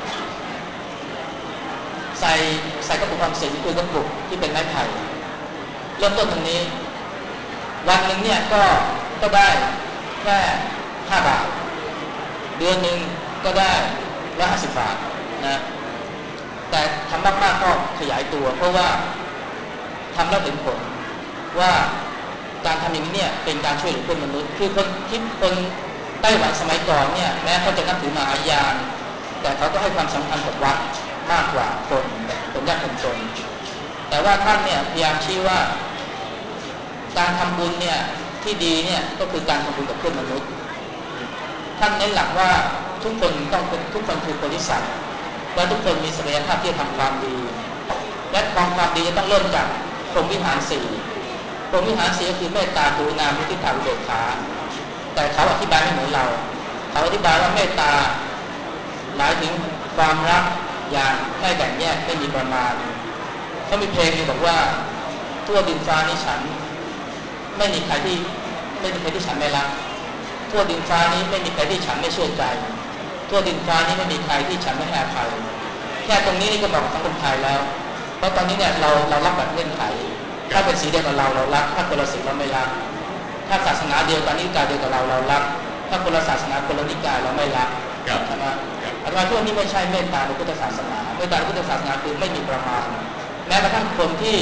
ใส่ใส่กระปุกออมสินคือกระปุกที่เป็นไม้ไผ่เริ่มต้นตรงนี้วันหนึ่งเนี่ยก็ก็ได้แค่ห้าบาทเดือนหนึ่งก็ได้ร้อยห้าสิบบาทนะแต่ทำมากๆก็ขยายตัวเพราะว่าทำแล้วเห็นผลว่าการทำอย่างนี้เนี่ยเป็นการช่วยเหลือเพื่อนมนุษย์คือคนคิดคนไต้หวันสมัยก่อนเนี่ยแม้เขาจะนับถือมหายานแต่เขาก็ให้ความสำคัญกับวัดมากกว่าคนคนยากคนจนแต่ว่าท่านเนี่ยพยายามชี้ว่าการทำบุญเนี่ยที่ดีเนี่ยก็คือการทำบุญกับเพื่อนมนุษย์ท่านเน้นหลักว่าทุกคนต้องทุกคนคือโพธิสัตว์และทุกคนมีศักยภาพที่จะทำความดีและความความดีจะต้องเริ่มจากพรหมวิหารสี่พรหมวิหารสี่ก็คือเมตตากรุณามุทิตาอุเบกขาแต่เขาอธิบายไม่เหมือนเราเขาอธิบายว่าเมตตาหมายถึงความรักอย่างไม่แบ่งแยกไม่มีประมาณเขามีเพลงที่บอกว่าทั่วดินฟ้านี้ฉันไม่มีใครที่ไม่มีใครที่ฉันไม่รักทั่วดินฟ้านี้ไม่มีใครที่ฉันไม่เชื่อใจทั่วดินฟ้านี้ไม่มีใครที่ฉันไม่ให้อภัยแค่ตรงนี้นี่ก็บอกสังคมไทยแล้วเพราะตอนนี้เนี่ยเราเรารักแบบเงื่อนไขถ้าเป็นสีเดียวกับเราเรารักถ้าคนละสีเราไม่รักถ้าศาสนาเดียวกันนิกายเดียวกับเราเรารักถ้าคนละศาสนาคนละนิกายเราไม่รักใช่ไหมอาตมาช่วงนี้ไม่ใช่เมตตาในพุทธศาสนาเมตตาในพุทธศาสนาคือไม่มีประมาณแม้กระทั่งคนที่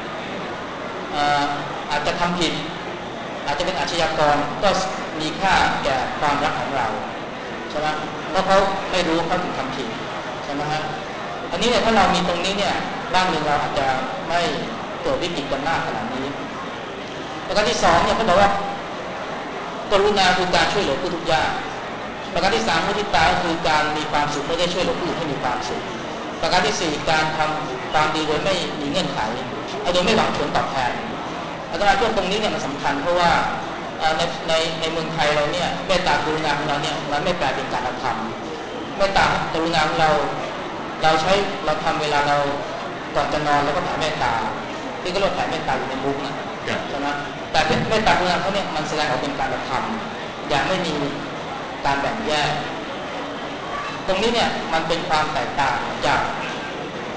อาจจะทำผิดอาจจะเป็นอาชญากรก็มีค่าแก่ความรักของเราใช่ไหมเพราะเขาไม่รู้เขาถึงทำผิดใช่ไหมฮะอันนี้เนี่ยถ้าเรามีตรงนี้เนี่ยบ้านเมืองเราอาจจะไม่เกิดวิกฤตกันมากขนาดนี้ประการที่สองเนี่ยเขาบอกว่ากรุณาคือการช่วยเหลือผู้ทุกข์ยากประการที่สามมุทิตาคือการมีความสุขไม่ได้ช่วยเหลือผู้อื่นให้มีความสุขประการที่สี่การทำความดีโดยไม่มีเงื่อนไขโดยไม่หวังผลตอบแทนอาจารย์ช่วงตรงนี้เนี่ยมันสำคัญเพราะว่าในในในเมืองไทยเราเนี่ยเมตตากรุณาของเราเนี่ยมันไม่แปลเป็นการทำเมตตากรุณาของเราเราใช้เราทำเวลาเราก่อนจะนอนแล้วก็แผ่เมตตาที่ก็เรียกแผ่เมตตาอยู่ในมุกนะใช่ไหมแต่เมตตากรุณาเขาเนี่ยมันแสดงออกเป็นการทำอย่างไม่มีการแบ่งแยกตรงนี้เนี่ยมันเป็นความแตกต่างจาก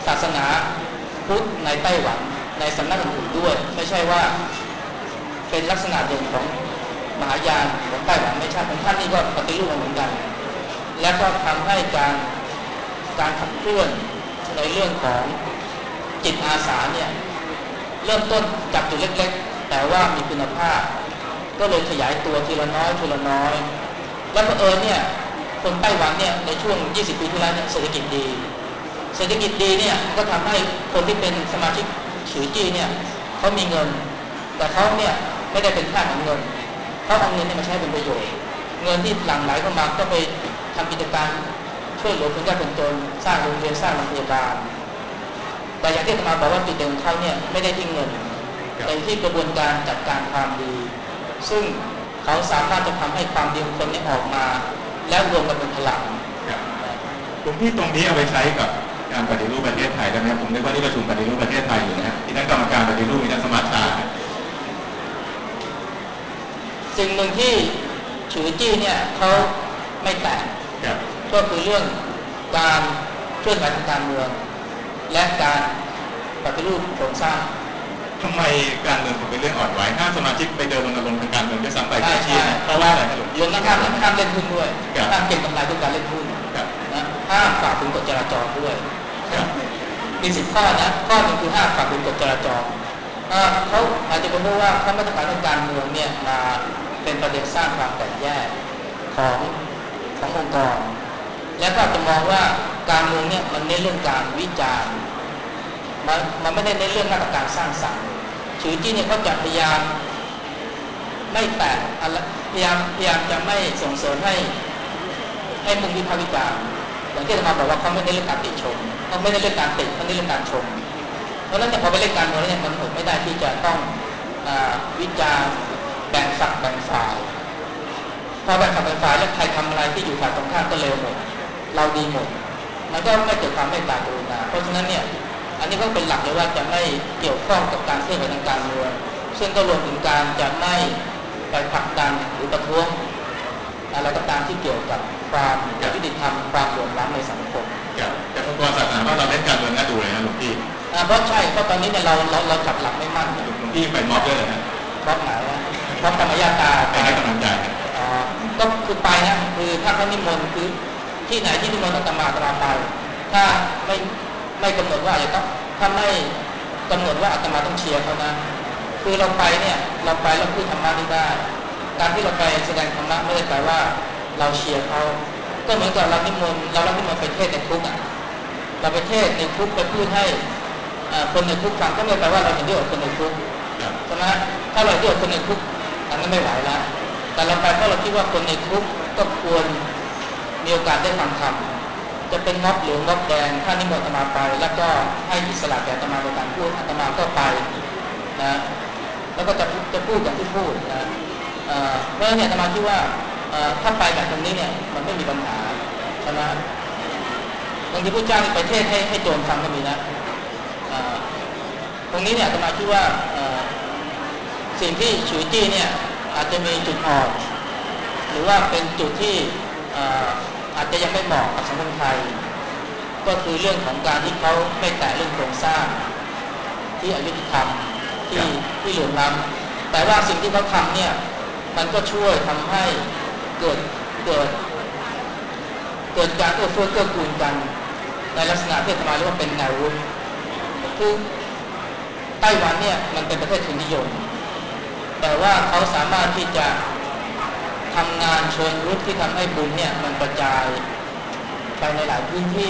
ศาสนาพุทธในไต้หวันในสำนักอื่นๆด้วยไม่ใช่ว่าเป็นลักษณะเด่นของมหายานของไต้หวันไม่ใช่ของท่านนี่ก็ปฏิรูปมาเหมือนกันและก็ทำให้การการขับเคลื่อนในเรื่องของจิตอาสาเนี่ยเริ่มต้นจากจุดเล็กๆแต่ว่ามีคุณภาพก็เลยขยายตัวทีละน้อยทีละน้อยแล้วบังเอิญเนี่ยคนไต้หวันเนี่ยในช่วงยี่สิบปีที่แล้วเนี่ยเศรษฐกิจดีเศรษฐกิจดีเนี่ยก็ทำให้คนที่เป็นสมาชิกฉือจี้เนี่ยเขามีเงินแต่เขาเนี่ยไม่ได้เป็นแค่ของเงินเขาเอาเงินเนี่ยมาใช้เป็นประโยชน์เงินที่หลั่งไหลเข้ามาก็ไปทำกิจการช่วยเหลือคนยากคนจนสร้างโรงเรียนสร้างโรงพยาบาลแต่อย่างที่อาตมาบอกว่าจุดเด่นของเขาเนี่ยไม่ได้ที่เงินแต่ที่กระบวนการจัดการความดีซึ่งเขาสามารถจะทำให้ความดีของคนนี้ออกมาแล้วรวมกันเป็นพลังตรงที่ตรงนี้เอาไปใช้กับการปฏิรูปประเทศไทยได้ไหมผมนึกว่านี่ประชุมปฏิรูปประเทศไทยอยู่นะที่นั่นกรรมการปฏิรูปมีนักสมาชาสิ่งหนึ่งที่ฉือจี้เนี่ยเขาไม่แตะก็คือเรื่องการเคลื่อนไหวทางการเมืองและการปฏิรูปโครงสร้างทำไมการเมืองถึงเป็นเรื่องอ่อนไหวห้ามสมาชิกไปเดินรณรงค์ทางการเมืองด้วยซ้ำไปใช่ใช่เพราะว่าอะไรครับรวมทั้งห้ามห้ามเล่นหุ้นด้วยห้ามเก็งกำไรด้วยการเล่นหุ้นนะห้ามฝ่าฝืนกฎจราจรด้วยมีสิบข้อนะข้อหนึ่งคือห้ามฝ่าฝืนกฎจราจรเขาอาจจะเป็นเพราะว่าเขาไม่ต้องการให้การเมืองเนี่ยมาเป็นประเด็นสร้างความแตกแยกของขององค์กรและก็จะมองว่าการเมืองเนี่ยมันเน้นเรื่องการวิจารณ์มันมันไม่ได้เน้นเรื่องมาตรการสร้างสรรค์ฉือจี้เนี่ยเขาจะพยายามไม่แตะพยายามพยายามจะไม่ส่งเสริมให้ให้มุมวิพากษ์วิจารณ์อย่างที่อาจารย์บอกว่าเขาไม่ได้เรื่องการติชมเขาไม่ได้เรื่องการติเขาไม่ได้เรื่องการชมเพราะฉะนั้นเนี่ยพอไปเล่นการเมืองเนี่ยมันอดไม่ได้ที่จะต้องวิจารณ์แบ่งฝักแบ่งฝ่ายพอแบ่งฝักแบ่งฝ่ายแล้วใครทำอะไรที่อยู่ฝ่ายตรงข้ามก็เลวหมดเราดีหมดมันก็ไม่เกิดความเมตตากรุณาเพราะฉะนั้นเนี่ยอันนี้ก็เป็นหลักเลยว่าจะไม่เกี่ยวข้องกับการเคลื่อนไหวทางการเมืองซึ่งก็รวมถึงการจะไม่ไปผลักดันหรือประท้วงอะไรก็ตามที่เกี่ยวกับความยุติธรรมความเหลื่อมล้ำในสังคมแต่องค์กรศาสนาว่าเราเล่นการเมืองน่าดูเลยนะหลวงพี่เพราะใช่เพราะตอนนี้เนี่ยเราเราเราจับหลักไม่มั่นหลวงพี่ไปม็อบด้วยเลยนะม็อบไหนนะม็อบธรรมญาตาไปให้กำลังใจอ๋อก็คือไปนะคือถ้าเขานิมนต์คือที่ไหนที่นิมนต์อาตมาอาตมาไปถ้าไม่ไม่กำหนดว่าจะต้องถ้าไม่กำหนดว่าอาตมาต้องเชียร์เขานะคือเราไปเนี่ยเราไปแล้วพูดธรรมะนี่ได้การที่เราไปแสดงธรรมะไม่ได้แปลว่าเราเชียร์เขาก็เหมือนกับเรานิมนต์เราเรานิมนต์ไปเทศในคุกอ่ะเราไปเทศในคุกไปพูดให้คนในคุกฟังก็ไม่แปลว่าเราเห็นด้วยกับคนในคุกใช่ไหมถ้าเราเห็นด้วยกับคนในคุกอันนั้นไม่ไหวแล้วแต่เราไปเพราะเราคิดว่าคนในคุกก็ควรมีโอกาสได้ฟังธรรมจะเป็นม็อบเหลืองม็อบแดงถ้านิมนต์อาตมาไปแล้วก็ให้อิสระแก่อาตมาในการพูดอาตมาก็ไปนะแล้วก็จะจะพูดอย่างที่พูดนะเพราะฉะนั้นเนี่ยอาตมาคิดว่าถ้าไปแบบตรงนี้เนี่ยมันไม่มีปัญหาใช่ไหมบางทีผู้เจ้าไปเทศให้ให้โจรฟังก็มีนะตรงนี้เนี่ยอาตมาคิดว่าสิ่งที่ฉือจี้เนี่ยอาจจะมีจุดอ่อนหรือว่าเป็นจุดที่อาจจะยังไม่เหมาะกับสังคมไทยก็คือเรื่องของการที่เขาไม่แตะเรื่องโครงสร้างที่อยุติธรรมที่ที่เหลื่อมล้ำแต่ว่าสิ่งที่เขาทำเนี่ยมันก็ช่วยทำให้เกิดเกิดเกิดการเอื้อเฟื้อเกื้อกูลกันในลักษณะที่อาตมาเรียกว่าเป็นแนวรุกคือไต้หวันเนี่ยมันเป็นประเทศทุนนิยมแต่ว่าเขาสามารถที่จะทำงานเชิงรุกที่ทำให้บุญเนี่ยมันกระจายไปในหลายพื้นที่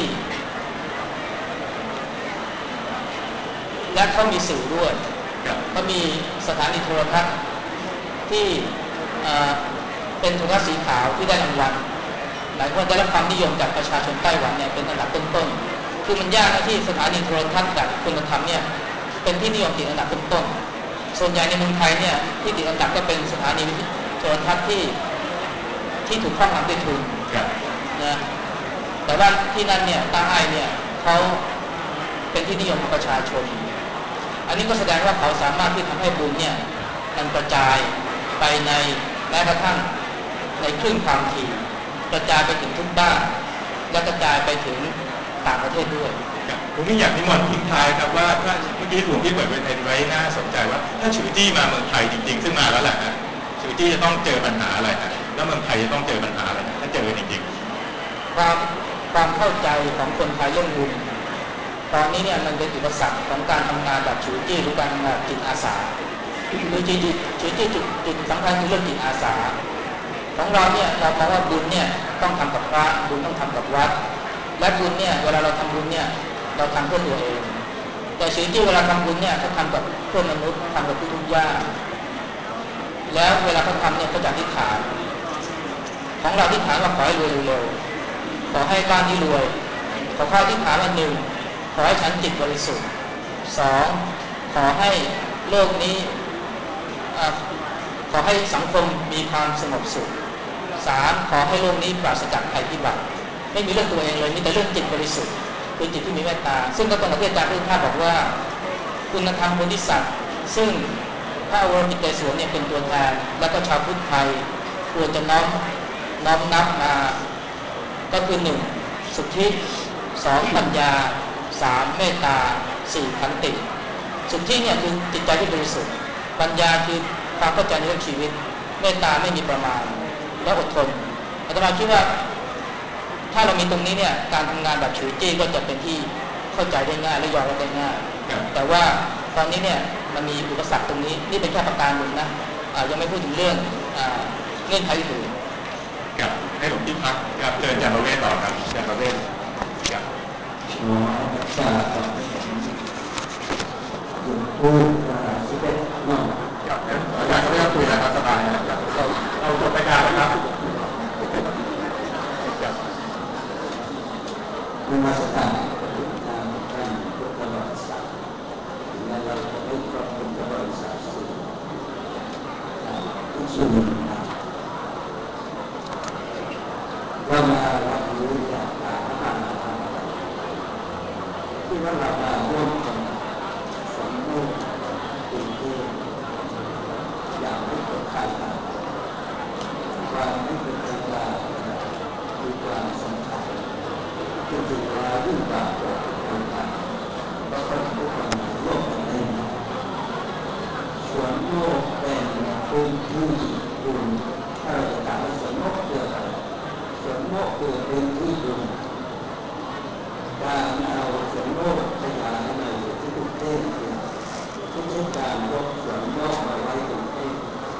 และเขามีสื่อด้วยเขามีสถานีโทรทัศน์ที่เป็นโทรทัศน์สีขาวที่ได้รางวัลหลายคนได้รับความนิยมจากประชาชนไต้หวันเนี่ยเป็นอันดับต้นๆคือมันยากนะที่สถานีโทรทัศน์แบบคุณธรรมเนี่ยเป็นที่นิยมติดอันดับต้นๆส่วนใหญ่ในเมืองไทยเนี่ยที่ติดอันดับก็เป็นสถานีโทรทัศน์ที่ที่ถูกครอบงำด้วยทุนนะแต่ว่าที่นั่นเนี่ยใต้เนี่ยเขาเป็นที่นิยมของประชาชนอันนี้ก็แสดงว่าเขาสามารถที่ทำให้บุญเนี่ยมันกระจายไปในแม้กระทั่งในครึ่งความถี่กระจายไปถึงทุกบ้านและกระจายไปถึงต่างประเทศด้วยผมนี่อยากนิมนต์ทิ้งท้ายครับว่าถ้าเมื่อกี้หลวงพี่เปิดประเด็นไว้น่าสนใจว่าถ้าฉือจี้มาเมืองไทยจริงๆซึ่งมาแล้วแหละฮะฉือจี้จะต้องเจอปัญหาอะไรฮะแล้วเมืองไทยจะต้องเจอปัญหาอะไรถ้าเจอจริงๆความความเข้าใจของคนไทยเรื่องบุญตอนนี้เนี่ยมันเป็นอุปสรรคของการทำงานแบบฉือจี้หรือการทำงานจิตอาสาคือจิตฉือจี้จุดจุดสำคัญคือเรื่องจิตอาสาของเราเนี่ยเรามองว่าบุญเนี่ยต้องทำกับพระบุญต้องทำกับวัดและบุญเนี่ยเวลาเราทำบุญเนี่ยเราทำเพื่อตัวเองแต่ฉือจี้เวลาทำบุญเนี่ยเขาทำกับเพื่อนมนุษย์ทำกับผู้ทุกข์ยากแล้วเวลาเขาทำเนี่ยเขาจะอธิษฐานของเราอธิษฐานว่าขอให้รวยเร็วๆขอให้บ้านที่รวยขอข้ออธิษฐานว่าหนึ่งขอให้ฉันจิตบริสุทธิ์สองขอให้โลกนี้ขอให้สังคมมีความสงบสุขสามขอให้โลกนี้ปราศจากภัยพิบัติไม่มีเรื่องตัวเองเลยมีแต่เรื่องจิตบริสุทธิ์คือจิตที่มีเมตตาซึ่งก็ตรงกับที่อาจารย์พุทธาบอกว่าคุณธรรมโพธิสัตว์ซึ่งพระอรหันต์เตศวรเนี่ยเป็นตัวแทนและก็ชาวพุทธไทยควรจะน้อมน้อมนับมาก็คือหนึ่งสุทธิสองปัญญาสามเมตตาสี่ขันติสุทธิเนี่ยคือจิตใจที่บริสุทธิ์ปัญญาคือความเข้าใจในเรื่องชีวิตเมตตาไม่มีประมาณและอดทนอาตมาคิดว่าถ้าเรามีตรงนี้เนี่ยการทำงานแบบฉือจี้ก็จะเป็นที่เข้าใจได้ง่ายและยอมรับได้ง่ายแต่ว่าตอนนี้เนี่ยมันมีอุปสรรคตรงนี้นี่เป็นแค่ประการหนึ่งนะยังไม่พูดถึงเรื่องเงื่อนไขอื่นกับให้หลวงพี่พักกับเชิญอาจารย์ประเวศต่อครับอาจารย์ประเวศครับอ๋อจากหลวงปู่สิบเอ็ดเนาะครับอาจารย์ก็ไม่ต้องคุยนะครับสบายนะครับเราเราจบรายการแล้วครับนมัสการพระพุทธเจ้าท่านพุทธบริษัทและเราจะได้ครอบพุทธบริษัทสี่ที่ชื่อนะเรามารับรู้จากการทำงานที่ว่าเรามาร่วมกันสมมุติสิ่งที่อยากให้คนไทยทำความไม่เป็นทางการมีความสำคัญจริงๆแล้วยิ่งกว่าตัวเป็นทางการก็ต้องทุกคนมาร่วมกันเล่นส่วนโลกเป็นพื้นที่บุญถ้าเราจะถามว่าส่วนโลกคืออะไรส่วนโลกคือพื้นที่บุญการเอาส่วนโลกขยายมาอยู่ที่กรุงเทพเนี่ยไม่ใช่การยกส่วนโลกมาไว้กรุงเทพ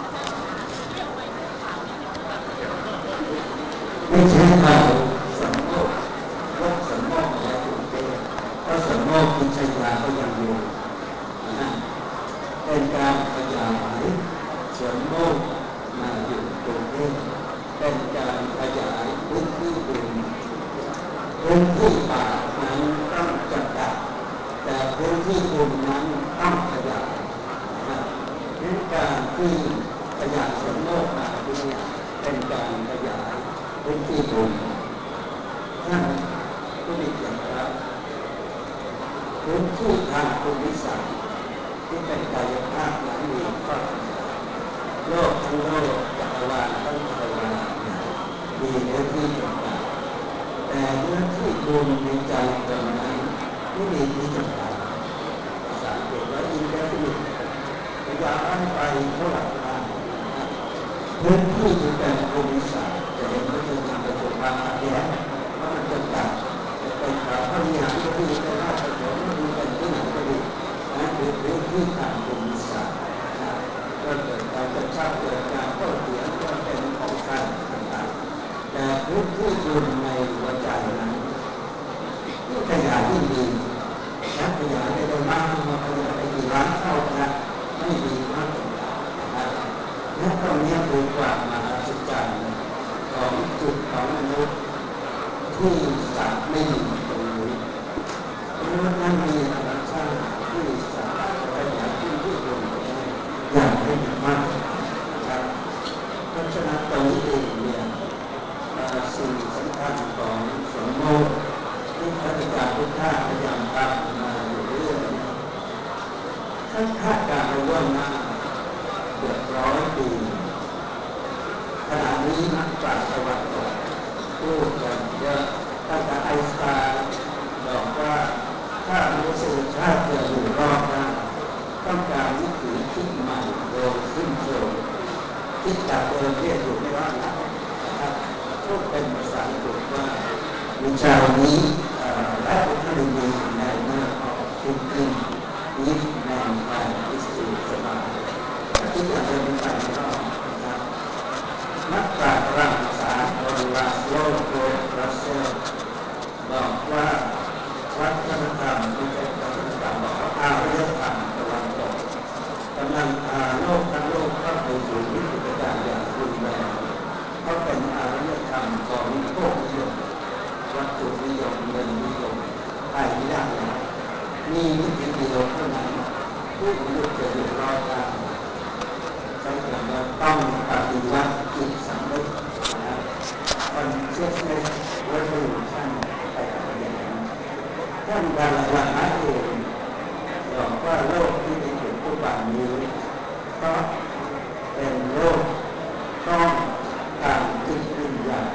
ไม่ใช่เอาส่วนโลกยกส่วนโลกมาไว้กรุงเทพเพราะส่วนโลกที่ชัยยาก็ยังอยู่นะเป็นการขยายส่วนโลกมาอยู่กรุงเทพเป็นการขยายพื้นที่บุญพื้นที่ป่านั้นต้องจำกัดแต่พื้นที่บุญนั้นต้องขยายนะดังการที่ขยายส่วนโลกมาเนี่ยเป็นการขยายพื้นที่บุญท่านผู้มีเกียรติครับพื้นที่ทางภูมิศาสตร์ที่เป็นกายภาพนั้นมีข้อจำกัดโลกทั้งโลกจักรวาลทั้งจักรวาลมีเนื้อที่จำกัดแต่เนื้อที่บุญในใจคนนั้นไม่มีที่จำกัดสังเกตว่าอินเดียที่พยายามไปเท่าไหร่ก็ได้พื้นที่ที่เป็นภูมิศาสตร์จะเห็นว่าจะนำไปสู่ความขัดแย้งเพราะมันจำกัดจะเป็นแบบพระวิหารก็ดีเป็นราชสมก็ดีเป็นที่ไหนก็ดีนั่นคือพื้นที่ทางภูมิศาสตร์ก็เกิดการกระชับเกิดการโต้เถียงก็เป็นของการต่างๆแต่พื้นที่บุญในหัวใจนั้นที่ขยายที่ดีและขยายได้มากมาขยายไปกี่ล้านเท่านะไม่มีมากนะครับและตรงนี้คือความมหัศจรรย์ของจิตของมนุษย์ที่สัตว์ไม่มีตรงนี้มนุษย์นั้นมีธรรมชาติที่สามารถขยายพื้นที่บุญได้อย่างให้มีมากนะครับเพราะฉะนั้นตรงนี้เองเนี่ยสิ่งสำคัญของสมโภชที่พระอาจารย์พุทธะพยายามทำมาอยู่เรื่อยท่านคาดการณ์ไว้ล่วงหน้าเกือบร้อยปีขณะนี้นักปราชญ์ตะวันตกพูดกันเยอะตั้งแต่ไอน์สไตน์บอกว่าษชาติจะอยู่รอดได้ต้องการวิถีคิดใหม่โดยสิ้นเชิงคิดจากเดิมเรียกอยู่ไม่รอดนะครับพูดเป็นภาษาอังกฤษว่าวิชานี้และพุทธลินีในเมื่อออกคิดขึ้นยิบแมนแมนอิสติสบายถ้าคิดอย่างเดิมไปไม่รอดนะครับนักปราชญ์ฝรั่งภาษาโอลาโลโกรัสเซลบอกว่าวัฒนธรรมไม่ใช่วัฒนธรรมบอกว่าอารยธรรมตะวันตกกำลังพาโลกทั้งโลกเข้าไปสู่วิกฤตการณ์อย่างรุนแรงเพราะเป็นอารยธรรมของโลกนิยมวัตถุนิยมเงินนิยมไอ้ไม่ได้แล้วมีวิธีเดียวเท่านั้นที่มนุษย์จะอยู่รอดได้ใช้คำว่าต้องปฏิวัติจิตสำนึกนะconsciousness revolution ไปอะไรอย่างนั้นท่านดาราฮะเองบอกว่าโลกที่มีอยู่ทุกวันนี้ก็เป็นโลกต้องการจิตวิญญาณ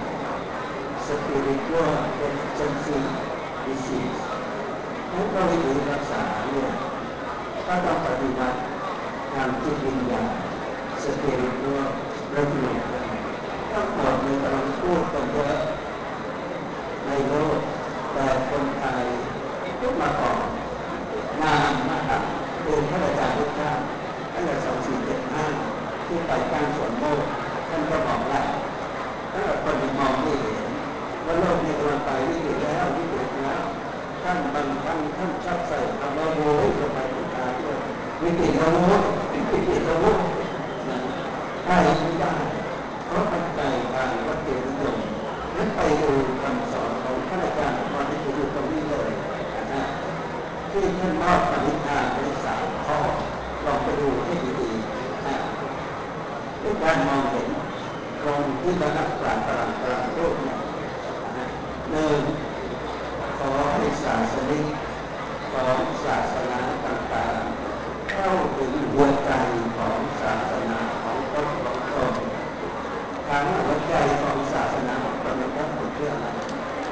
spiritual deficiency disease ให้ก็วิธีรักษาเนี่ยก็ต้องปฏิบัติทางจิตวิญญาณ spiritual revolution ทั้งหมดในกำลังพูดกันเยอะในโลกแต่คนไทยพูดมาก่อนนานมากเรียนท่านอาจารย์ทุกท่านตั้งแต่สองสี่เจ็ดห้าที่ไปตั้งสวนโมกท่านก็บอกแล้วถ้าคนมองไม่เห็นว่าโลกนี้กำลังไปวิกฤตแล้ววิกฤตแล้วท่านบางท่านท่านชอบใส่คำว่าโว้ยลงไปทุกทางด้วยวิกฤตแล้วโว้ยวิกฤตแล้วโว้ยใช่ไม่ได้เพราะมันไกลทางวัตถุนิยมนั้นไปดูคำสอนของท่านอาจารย์ตอนที่อยู่ตรงนี้เลยนะที่ท่านมอบปณิธานในสามข้อลองไปดูให้ดีๆนะด้วยการมองเห็นตรงที่บรรทัดกลางกลางกลางโลกเนี่ยหนึ่งขอให้ศาสนิกของศาสนาต่างๆเข้าถึงหัวใจของศาสนาของตนของตนทางหัวใจของศาสนาของตนนั้นเป็นเรื่องอะไร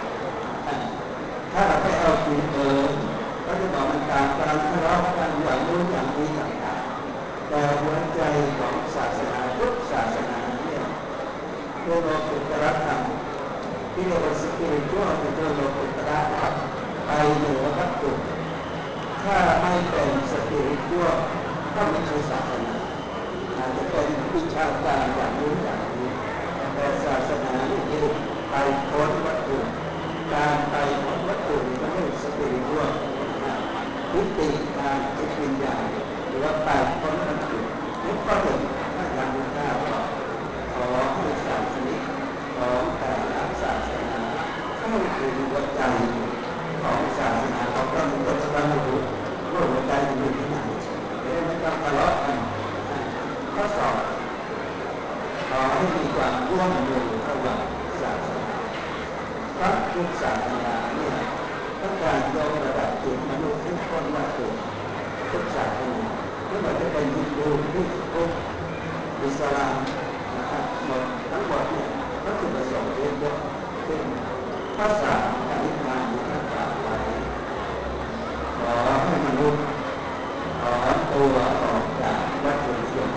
ถ้าเราไม่เอาจริงเออก็จะบอกมันการการทะเลาะกันอย่างนู้นอย่างนี้ต่างๆแต่หัวใจของศาสนาทุกศาสนาเนี่ยตัวโลกุตระธรรมที่เรียกว่าสปิริตชัวลเป็นตัวโลกุตระธรรมไปเหนือวัตถุถ้าไม่เป็นสปิริตชัวลก็ไม่ใช่ศาสนาอาจจะเป็นวิชาการอย่างนู้นอย่างนี้แต่ศาสนานี่คือไปพ้นวัตถุการไปพ้นวัตถุนี่ก็เรียกสปิริตชัวลวิธีการจิตวิญญาณหรือว่าไปพ้นวัตถุนี่ก็เป็นถ้าอย่างนี้ได้ก็ขอให้ศาสนิกของแต่ละศาสนาเข้าถึงหัวใจของศาสนาของพระมุขพระมุขว่าหัวใจมันอยู่ที่ไหนจะได้ไม่ต้องทะเลาะกันข้อสอบขอให้มีความร่วมมือระหว่างศาสนาเพราะทุกศาสนาเนี่ยต้องการยกระดับจิตมนุษย์ให้พ้นวัตถุทุกศาสนาไม่ว่าจะเป็นฮินดูคริสต์พุทธอิสลามนะครับหมดทั้งหมดเนี่ยก็คือประสงค์เรียนยกขึ้นข้อสามปณิธานที่ท่านกล่าวไว้ขอให้มนุษย์ถอนตัวออกจากวัตถุนิยม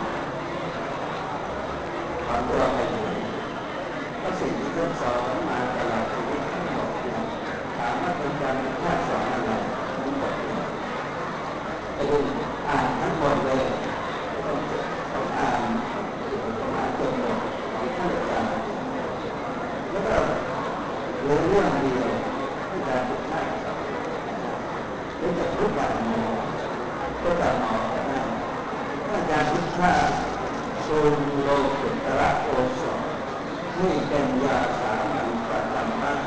ถอนตัวไปไหนก็สิ่งที่ท่านสอนมาตลอดชีวิตทั้งหมดเนี่ยถามว่าเป็นการเป็นท่านสอนอะไรทั้งหมดเนี่ยไปดูอ่านทั้งหมดเลยต้องต้องอ่านต้องอ่านจนหมดของท่านอาจารย์แล้วก็เหลือเรื่องเดียวที่อาจารย์ทุกท่านหรือจะพูดแบบหมอก็แบบหมอก็ได้ถ้าอาจารย์ทุกท่านทรงโลกุตระโอสถนี่เป็นยาสามัญประจำบ้าน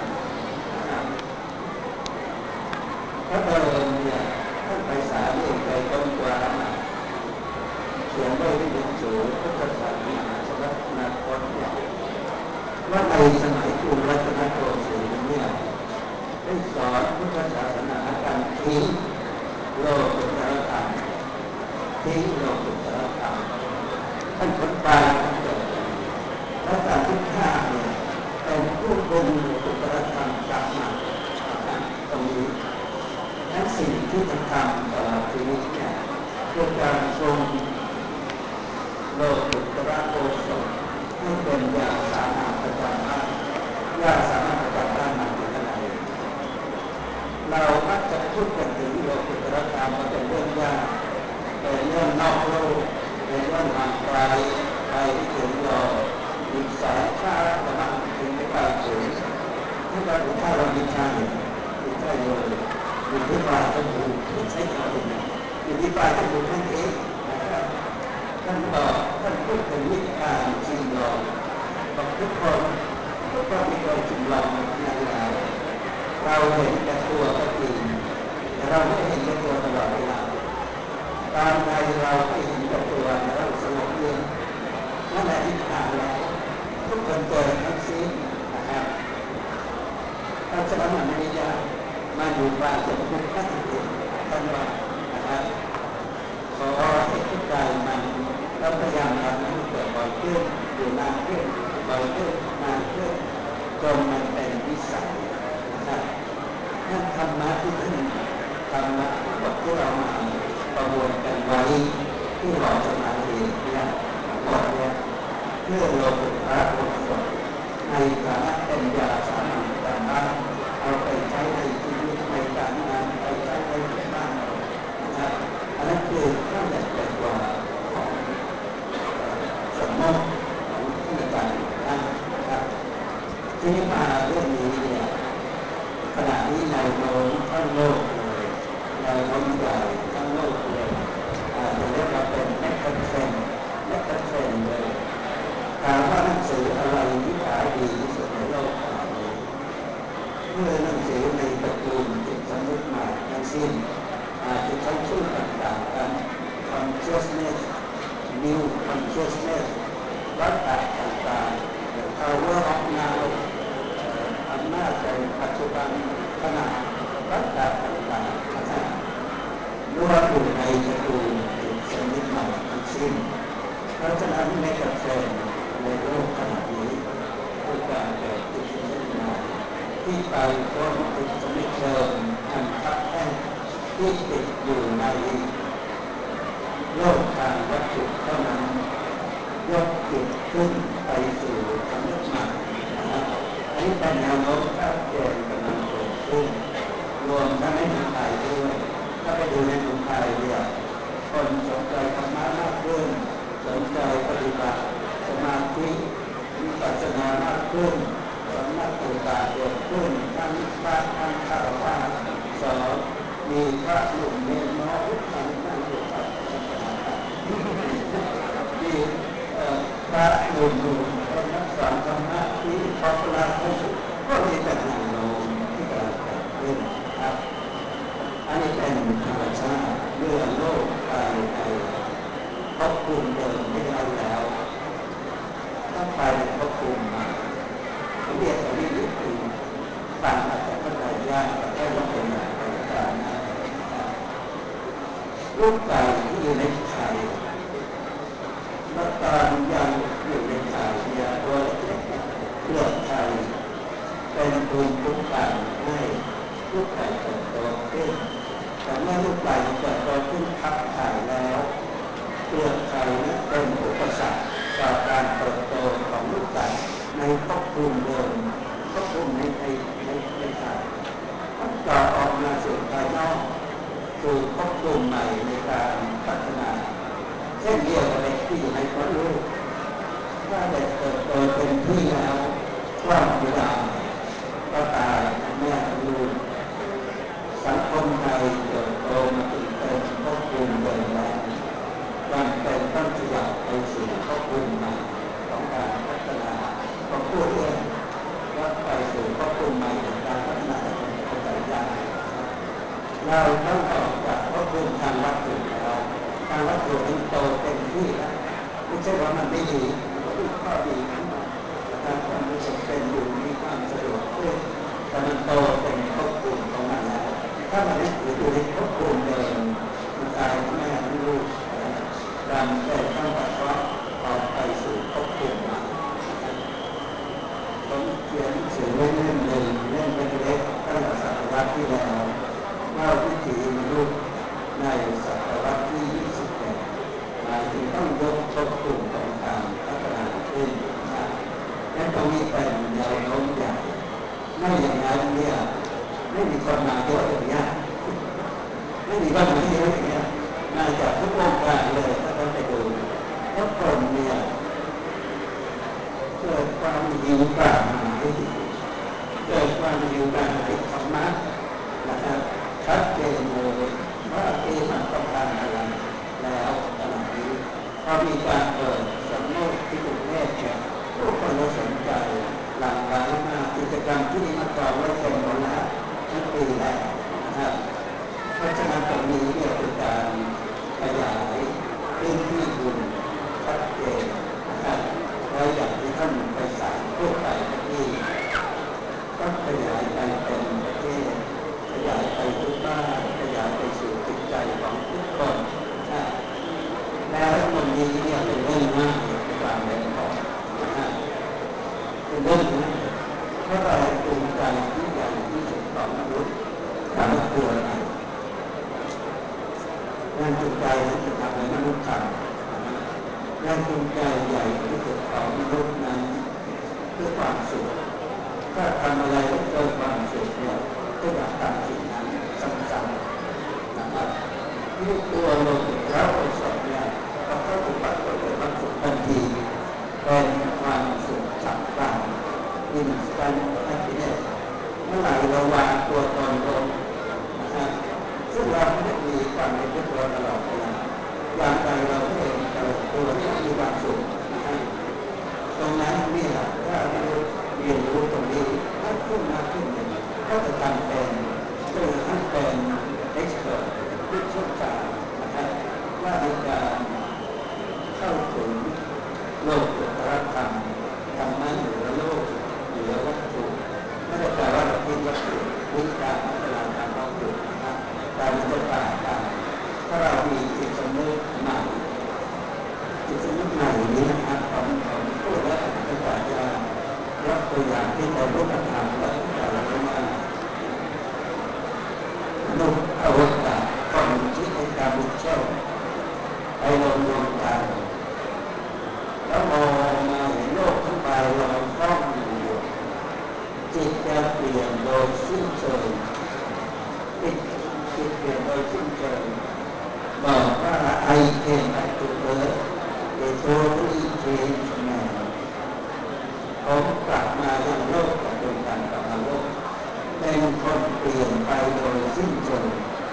พระเดิมเนี่ยท่านไปสารเองไปต้นกวาเขียนไว้ในหนังสือพุทธศาสนาสำนักนาคตเนี่ยว่าในสมัยกรุงรัตนโกสินทร์เนี่ยได้สอนพุทธศาสนาการทิ้งโลกุตระธรรมทิ้งโลกุตระธรรมท่านคนตายท่านเกิดและการทุกท่าเนี่ยเป็นผู้ดึงโลกุตระธรรมกลับมาตรงนี้ทั้งสิ่งที่ท่านทรมตลอดชีวิตเนี่ยคือการทรงโลกุตระโอสถให้เป็นยาสามัญประจำบ้านยาสามัญประจำบ้านมันคืออะไรเรามักจะพูดกันถึงโลกุตระธรรมว่าเป็นเรื่องยากเป็นเรื่องนอกโลกเป็นเรื่องห่างไกลไปถึงเราอีกแสนชาติประมาณถึงไปไปถึงที่เราดูถ้าเรามีชาติมีชาติเลยอยู่ที่ปลายจมูกใช้คำเป็นอยู่ที่ปลายจมูกนั่นเองนะครับท่านบอกท่านพูดถึงวิธีการจริงลองบอกทุกคนทุกคนมีการจริงลองนั้นแล้วเราเห็นแต่ตัวก็จริงแต่เราไม่เห็นแต่ตัวตลอดเวลาตอนใดเราไม่เห็นแต่ตัวเราสงบเย็นนั่นแหละที่ทางแล้วทุกคนเจอทั้งสิ้นนะครับเพราะฉะนั้นมันไม่ยากมาอยู่บ้านจะพูดแค่ติดท่านว่านะครับขอให้ทุกการมันเราพยายามทำให้เกิดบ่อยขึ้นอยู่นานขึ้นบ่อยขึ้นนานขึ้นจนมันเป็นวิสัยนะครับนั่นธรรมะที่ท่านธรรมะบทที่เรามาประมวลกันไว้ที่หล่อสมาธิเนี่ยบอกเนี่ยเพื่อโลกุตระโอสถในฐานะเป็นยาสามัญประจำบ้านเอาไปใช้ในชีวิตในการงานไปใช้ในบ้านนะครับอันนั้นคือข้อใหญ่ใจกว่าของสมมติของที่อาจารย์นะครับที่มาเรื่องนี้เนี่ยขณะนี้ในโลกทั้งโลกเลยในโลกใหญ่ทั้งโลกเลยอาจจะเรียกว่าเป็นแมกกาเทรนด์แมกกาเทรนด์เลยถามว่าหนังสืออะไรที่ขายดีที่สุดในโลกนี้เมื่อหนังสือในตระกูลจิตสำนึกใหม่ทั้งสิ้นอาจจะใช้ชื่อต่างๆกัน consciousness new consciousness วัฏฏะต่างๆ power of now อำนาจในปัจจุบันขณะวัฏฏะต่างๆนะครับรวมอยู่ในตระกูลจิตสำนึกใหม่ทั้งสิ้นเพราะฉะนั้นในกับเทรนด์ในโลกขณะนี้คือการเกิดจิตสำนึกใหม่ที่ไปพ้นจิตสำนึกเดิมอันคับแค้นที่ติดอยู่ในโลกทางวัตถุเท่านั้นยกจิตขึ้นไปสู่สำนึกใหม่นะครับอันนี้เป็นแนวโน้มชัดเจนกำลังเกิดขึ้นรวมทั้งในเมืองไทยด้วยถ้าไปดูในเมืองไทยเนี่ยคนสนใจธรรมะมากขึ้นสนใจปฏิบัติสมาธิวิปัสสนามากขึ้นสำนักต่างๆเกิดขึ้นทั้งพระทั้งฆราวาสสองมีพระหนุ่มเนรน้อยทั้งนั่งอยู่กับมีพระหนุ่มๆคนนักสอนธรรมะที่พอปลาที่สุดก็มีแต่แนวโน้มที่กำลังเกิดขึ้นครับอันนี้เป็นธรรมชาติเมื่อโลกไปในภพภูมิเดิมไม่ได้แล้วต้องไปในภพภูมิใหม่เรียกว่าวิถีคือฟังอาจจะเข้าใจยากแต่แค่ว่าเป็นอย่างไรก็ได้นะลูกไก่ที่อยู่ในไข่เมื่อตอนยังอยู่ในไข่เนี่ยตัวเล็กๆเปลือกไข่เป็นภูมิคุ้มกันให้ลูกไก่เติบโตขึ้นแต่เมื่อลูกไก่เติบโตขึ้นทับไข่แล้วเปลือกไข่นั้นเป็นอุปสรรคต่อการเติบโตของลูกไก่ในภพภูมิเดิมภพภูมิในในในในไข่ต้องต่อออกมาสู่ภายนอกสู่ภพภูมิใหม่ในการพัฒนาเช่นเดียวกับเด็กที่อยู่ในท้องลูกถ้าเด็กเติบโตเต็มที่แล้วคลอดบิดาก็ตายแม่ลูกสังคมไทยเติบโตมาถึงเป็นภพภูมิเดิมแล้วจำเป็นต้องขยับไปสู่ภพภูมิใหม่ของการพัฒนาของผู้เรียนว่าไปสู่ภพภูมิใหม่ของการพัฒนาคนเข้าใจยากเราต้องออกจากภพภูมิทางวัตถุแล้วทางวัตถุนั้นโตเต็มที่แล้วไม่ใช่ว่ามันไม่ดีมันก็มีข้อดีของมันการความรู้สึกเป็นอยู่มีความสะดวกขึ้นแต่มันโตเป็นภพภูมิของมันแล้วถ้ามันไม่อยู่ในภพภูมิเดิมมันตายทั้งแม่ทั้งลูกจำเป็นต้องตัดเพราะออกไปสู่ภพภูมิใหม่ผมเขียนหนังสือเล่มหนึ่งเล่มเล็กๆตั้งแต่ศตวรรษที่แล้วว่าวิถีมนุษย์ศตวรรษที่ยี่สิบเอ็ดหมายถึงต้องยกทบกลุ่มของการพัฒนาขึ้นนะและตรงนี้เป็นแนวโน้มใหญ่ไม่อย่างนั้นเนี่ยไม่มีคนมาเยอะอย่างนี้ไม่มีคนมาเยอะอย่างนี้มาจากทุกวงการเลยถ้าท่านไปดูทุกคนเนี่ยเกิดความหิวกระหายเกิดความหิวกระหายธรรมะนะครับชัดเจนเลยว่าเอมันต้องการอะไรแล้วขณะนี้พอมีการเปิดสำนักที่กรุงเทพเนี่ยผู้คนก็สนใจหลั่งไหลมากิจกรรมที่มาจองไว้เต็มหมดแล้วทั้งปีแล้วนะครับเพราะฉะนั้นตรงนี้เนี่ยเป็นการขยายพื้นที่บุญชัดเจนนะครับแล้วอย่างที่ท่านไปสารพูดไปเมื่อกี้ก็ขยายไปเป็นประเทศขยายไปทุกบ้านขยายไปสู่จิตใจของทุกคนนะแล้ววันนี้เนี่ยเป็นเรื่องง่ายในการเรียนรู้นะเป็นเรื่องง่ายเพราะเราจูงใจที่ใหญ่ที่สุดของมนุษย์ถามว่าคืออะไรแรงจูงใจนั้นจะทำให้มนุษย์ทำแรงจูงใจใหญ่ที่สุดของมนุษย์นั้นคือความสุขถ้าทำอะไรแล้วเกิดความสุขเนี่ยก็อยากทำสิ่งนั้นซ้ำๆนะครับที่ตัวโลกุตระโอสถเนี่ยพอเข้าถึงปัจจุบันความสุขทันทีเป็นความสุขฉับพลันอินสแตนต์แฮปปี้เนสเมื่อไหร่เราวางตัวตนลงนะครับซึ่งเราไม่ได้มีความเป็นตัวตลอดเวลาอย่างไรเราเองกับตัวที่มีความสุขนะครับตรงนั้นเนี่ยถ้าเราเรียนรู้ตรงนี้ถ้าขึ้นมาขึ้นเนี่ยก็จะทำเป็นคือให้เป็นเอ็กซ์เพรสผู้เชี่ยวชาญนะครับว่าในการเข้าถึงโลกุตระธรรมธรรมะเหนือโลกเหนือวัตถุไม่ได้แปลว่าเราคิดวัตถุวิการพัฒนาทางวัตถุนะครับแต่มันจะต่างกันถ้าเรามีจิตสำนึกใหม่จิตสำนึกใหม่นี้นะครับผมผมพูดแล้วผมก็อยากจะยกตัวอย่างที่เป็นรูปธรรมและแต่ละเรื่องรูปอวกาศคนที่ในการบุกเช่าไปลงดวงจันทร์แล้วมองมาเห็นโลกทั้งใบเราฟ้องอยู่จิตจะเปลี่ยนโดยสิ้นเชิงจิตจิตเปลี่ยนโดยสิ้นเชิงบอกว่า I came back to earth a totally changed man ผมกลับมายังโลกของดวงจันทร์กลับมาโลกเป็นคนเปลี่ยนไปโดยสิ้นเชิง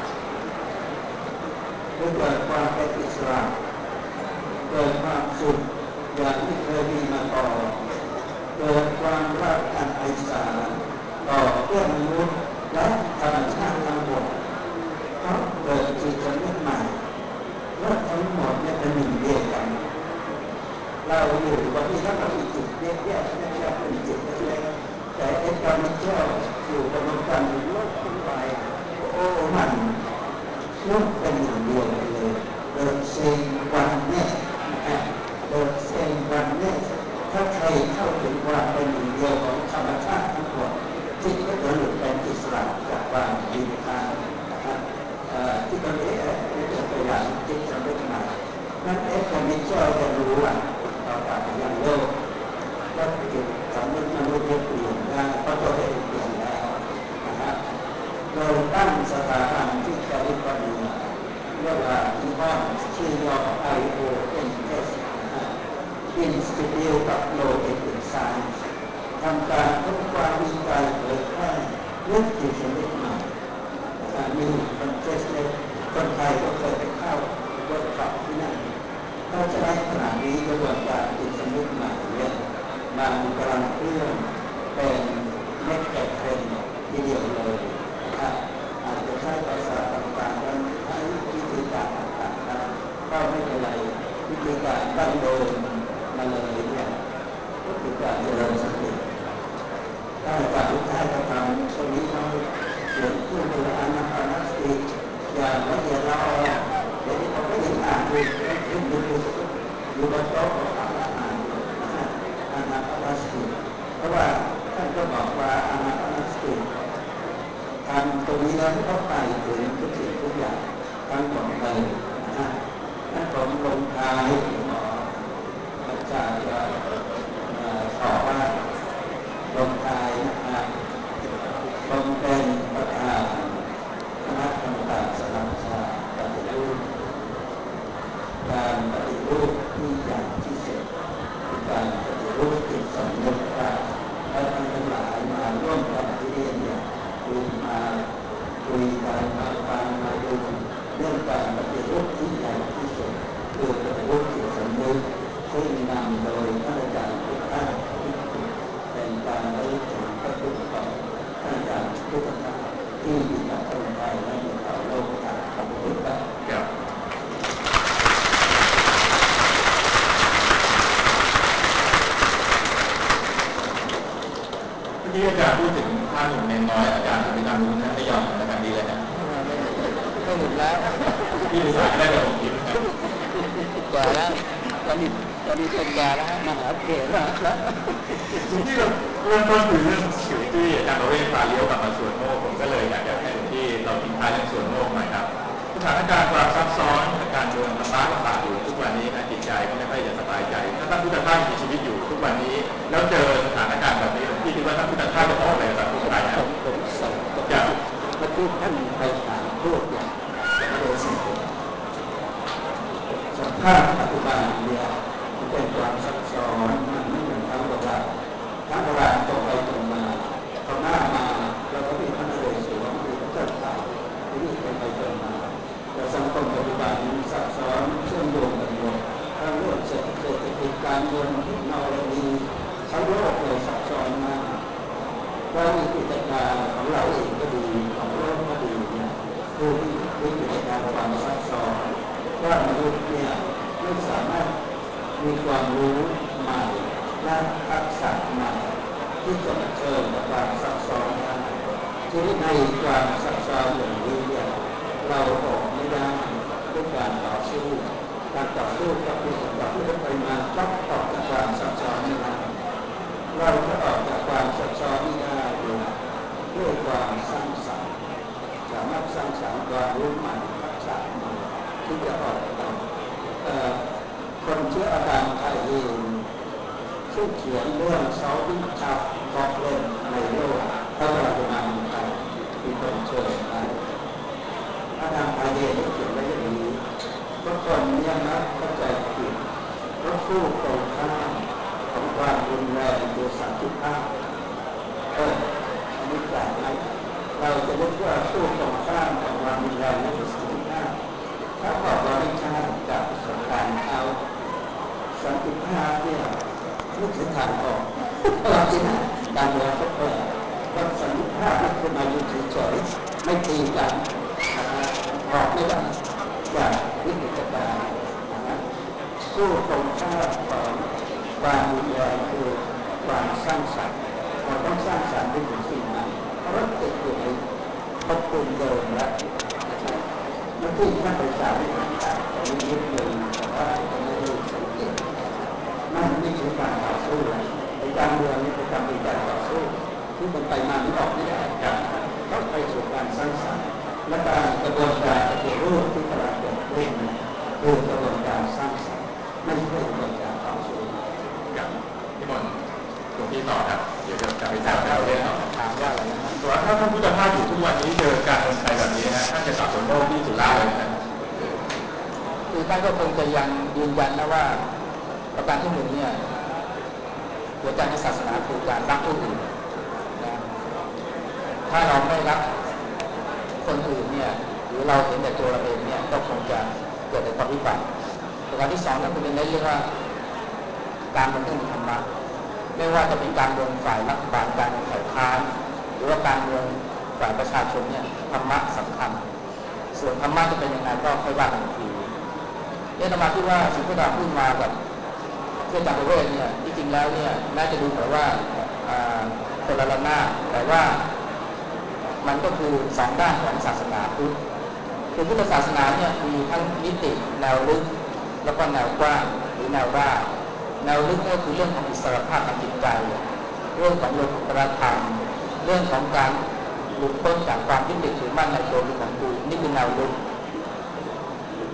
เกิดความเป็นอิสระเกิดความสุขอย่างที่เคยมีมาก่อนเกิดความรักอันไพศาลต่อเพื่อนมนุษย์และธรรมชาติทั้งหมดเพราะเกิดจิตสำนึกใหม่ว่าทั้งหมดเนี่ยเป็นหนึ่งเดียวกันเราอยู่วันนี้เรามีจิตแยกแยกแยกแยกเป็นจิตเล็กๆแต่ไอ้ตอนนี้เจ้าอยู่บนกันโลกทั้งใบโอ้มันลูกเป็นหนึ่งเดียวกันเลย The same oneness นะครับ The same oneness ถ้าใครเข้าถึงความเป็นหนึ่งเดียวของธรรมชาติทั้งหมดจิตก็จะหลุดเป็นอิสระจากความยึดมั่นนะครับที่ตรงนี้นี่เป็นตัวอย่างจิตสำนึกใหม่นั่นเองคนนี้เจ้าจะรู้ว่าเรากลับมายังโลกแล้วจิตสำนึกมนุษย์จะเปลี่ยนได้เพราะตัวเองเปลี่ยนแล้วนะครับโดยตั้งสถาบันที่แคลิฟอร์เนียเรียกว่าอีออนชื่อย่อ ไอ โอ เอ็น เอส นะครับ Institute of Low Ethic Science ทำการค้นคว้าวิจัยเผยแพร่เรื่องจิตสำนึกใหม่นะครับมีคนเทสในคนไทยก็เคยไปเข้าเวิร์กช็อปที่นั่นเพราะฉะนั้นขณะนี้กระบวนการจิตสำนึกใหม่เนี่ยมันกำลังเคลื่อนเป็นเม็ดแก่เทรนทีเดียวเลยนะครับอาจจะใช้ภาษาต่างๆกันใช้วิธีการต่างๆกันก็ไม่เป็นไรวิธีการดั้งเดิมมาเลยเนี่ยก็คือการเจริญสติถ้าจากทุกท่านจะทำตรงนี้เราเขียนขึ้นเป็นอานาปานสติอย่างละเอียดละออเดี๋ยวนี้ผมก็ยังอ่านดูขึ้นดูดูอยู่บนโต๊ะของอ่านอ่านอานาปานสติเพราะว่าท่านก็บอกว่าอานาปานสติทำตรงนี้แล้วก็ไปถึงทุกสิ่งทุกอย่างทั้งของนะถ้าผมลงท้ายขออาจารย์จะขอว่าลงท้ายนะครับผมเป็นประธานคณะกรรมการสมัชชาปฏิรูปการปฏิรูปที่ใหญ่ที่สุดคือการปฏิรูปจิตสำนึกว่าและท่านทั้งหลายมาร่วมกันที่นี่เนี่ยคือมาคุยกันมาฟังมาดูเรื่องการปฏิรูปที่ใหญ่ที่สุดคือปฏิรูปจิตสำนึกที่นำโดยท่านอาจารย์พุทธะเป็นการได้ถึงพระคุณของท่านอาจารย์พุทธะที่มีต่อคนไทยและมีต่อโลกครับขอบคุณครับที่อาจารย์พูดถึงท่านหนุ่มเนนน้อยอาจารย์มีการรู้นะไม่ยอมในการดีเลยนะไม่หลุดแล้วที่สายได้แบบนี้กว่าแล้วตอนนี้ตอนนี้เป็นกว่าแล้วมหาเถระแล้วที่เราเริ่มต้นคือเรื่องสิวที่อาจารย์เราเรียกพาเลี้ยวกลับมาส่วนโมกผมก็เลยอยากจะให้หลวงพี่เราทิ้งท้ายเรื่องส่วนโมกหน่อยครับสถานการณ์ความซับซ้อนการเมืองลำบากลำบากอยู่ทุกวันนี้นะจิตใจก็ไม่ค่อยจะสบายใจถ้าท่านพุทธทาสมีชีวิตอยู่ทุกวันนี้แล้วเจอสถานการณ์แบบนี้หลวงพี่คิดว่าท่านพุทธทาสจะต้องอะไรกับผู้ชายนะผมผมส่งจะมาพูดท่านไปถามพูดอย่างโดยสิ่งสภาพปัจจุบันเนี่ยมันเป็นความซับซ้อนมันไม่เหมือนทั้งโบราณทั้งโบราณตรงไปตรงมาเขาหน้ามาแล้วก็มีพระนเรศวรมีพระเจ้าตากที่นี่ตรงไปตรงมาแต่สังคมปัจจุบันซับซ้อนเชื่อมโยงกันหมดทั้งเรื่องเศรษฐกิจการเงินเทคโนโลยีทั้งโลกเลยซับซ้อนมากว่ามีกิจการของเราเองก็ดีของโลกก็ดีเนี่ยคือมีกิจการความซับซ้อนว่ามนุษย์เนี่ยไม่สามารถมีความรู้ใหม่และทักษะใหม่ที่จะเผชิญกับความซับซ้อนได้ที่ในความซับซ้อนอย่างนี้เนี่ยเราออกไม่ได้ด้วยการต่อสู้การต่อสู้กับผู้ต่อสู้ไปมาต้องออกจากความซับซ้อนนี้นะเราจะออกจากความซับซ้อนนี้ได้ด้วยความสร้างสรรค์สามารถสร้างสรรค์ความรู้ใหม่ทักษะใหม่ที่จะออกจากคนเชื่ออาจารย์ไทยเองซึ่งเขียนเรื่องเซาท์ทัฟคอปเลนในโลกถ้าเราจะมาเมืองไทยมีคนเชิญมาอาจารย์ไทยเองเขียนไว้อย่างนี้ก็คนเนี่ยนะเข้าใจผิดก็สู้ตรงข้ามของความรุนแรงโดยสันติภาพเอออันนี้แปลกไหมเราจะรู้ว่าสู้ตรงข้ามของความรุนแรงโดยสันติภาพถ้าบอกว่าไม่ใช่กับสงครามเอาสันติภาพเนี่ยไม่ถึงทางออกเราจริงการเมืองก็เปิดว่าสันติภาพคือมาอยู่เฉยๆไม่ตีกันออกไม่ได้จากวิกฤตการณ์สู้ตรงข้ามของความรุนแรงคือความสร้างสรรค์เราต้องสร้างสรรค์ด้วยสิ่งใหม่เพราะว่าติดอยู่ในภพภูมิเดิมแล้วเมื่อที่ท่านไปสาวในต่างๆมีนิดนึงแต่ว่าจะไม่ได้สังเกตนั่นไม่ใช่การต่อสู้ในการเมืองนี่เป็นการเป็นการต่อสู้ที่มันไปมาไม่ออกไม่ได้ต้องไปสู่การสร้างสรรค์และการกระบวนการปฏิรูปที่กำลังเกิดขึ้นคือกระบวนการสร้างสรรค์ไม่ใช่กระบวนการต่อสู้กับพี่มนต์ตรงที่ต่อครับเดี๋ยวจะไปถามเราเรื่องถามว่าอะไรนะส่วนถ้าท่านพุทธทาสอยู่ทุกวันนี้เจอการเมืองไทยแบบนี้นะท่านจะกลับสวนโลกที่สุราษฎร์เลยนะคือท่านก็คงจะยังยืนยันนะว่าประการที่หนึ่งเนี่ยหัวใจในศาสนาคือการรักผู้อื่นนะถ้าเราไม่รักคนอื่นเนี่ยหรือเราเห็นแต่ตัวเราเองเนี่ยก็คงจะเกิดแต่ความวิบัติประการที่สองนั่นคือในเรื่องว่าการเมืองต้องมีธรรมะไม่ว่าจะเป็นการเมืองฝ่ายรัฐบาลการเมืองฝ่ายค้านหรือว่าการเมืองฝ่ายประชาชนเนี่ยธรรมะสำคัญส่วนธรรมะจะเป็นยังไงก็ค่อยว่ากันอีกทีเนี่ยธรรมะที่ว่าสิ่งที่เราพูดมากับเพื่อนจากประเทศเนี่ยจริงๆแล้วเนี่ยน่าจะดูเหมือนว่าคนละระนาบแต่ว่ามันก็คือสองด้านของศาสนาพุทธคือพุทธศาสนาเนี่ยมีทั้งมิติแนวลึกแล้วก็แนวกว้างหรือแนวราบแนวลึกก็คือเรื่องของอิสรภาพทางจิตใจเรื่องของโลกุตตรธรรมเรื่องของการหลุดพ้นจากความยึดติดถือมั่นในตัวของกูนี่คือแนวลึก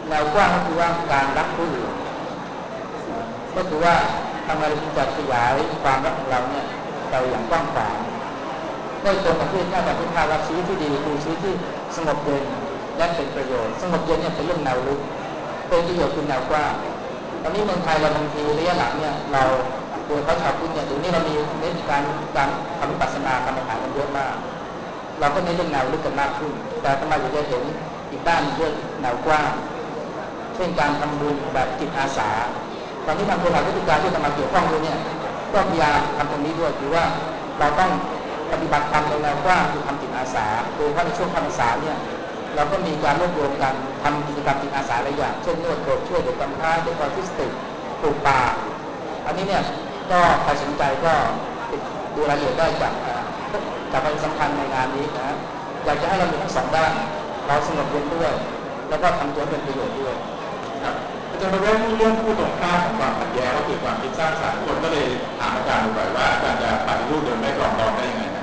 แนวกว้างก็คือว่าการรักผู้อื่นก็คือว่าทำอะไรที่จะขยายความรักของเราเนี่ยไปอย่างกว้างขวางก็ตรงกับที่ท่านอาจารย์พุทธาว่าชีวิตที่ดีคือชีวิตที่สงบเย็นและเป็นประโยชน์สงบเย็นเนี่ยเป็นเรื่องแนวลึกเป็นประโยชน์คือแนวกว้างตอนนี้เมืองไทยเราบางทีระยะหลังเนี่ยเราโดยเขาชาวพุทธเนี่ยเดี๋ยวนี้เรามีเน้นการการทำวิปัสสนากรรมฐานกันเยอะมากเราก็เน้นเรื่องแนวลึกกันมากขึ้นแต่ทำไมถึงจะเห็นอีกด้านเรื่องแนวกว้างเช่นการทำบุญแบบจิตอาสาตอนนี้ทางโครงการวิทยาที่จะมาเกี่ยวข้องด้วยเนี่ยก็พยายามทำตรงนี้ด้วยคือว่าเราต้องปฏิบัติธรรมในแนวกว้างคือทำจิตอาสาโดยเฉพาะในช่วงพรรษาเนี่ยเราก็มีการรวบรวมกันทำกิจกรรมจิตอาสาหลายอย่างเช่นนวดกดช่วยเด็กกำพร้าเด็กออทิสติกปลูกป่าอันนี้เนี่ยก็ใครสนใจก็ดูรายละเอียดได้จากจากประเด็นสำคัญในงานนี้นะอยากจะให้เรามีทั้งสองด้านเราสงบเย็นด้วยแล้วก็ทำตัวเป็นประโยชน์ด้วยครับอาจารย์มาเรื่องเรื่องผู้ตรงข้ามของความขัดแย้งก็คือความคิดสร้างสรรค์คนก็เลยถามอาจารย์บ่อยว่าอาจารย์จะปฏิรูปโดยไม่ปลองดองได้ยังไงนะ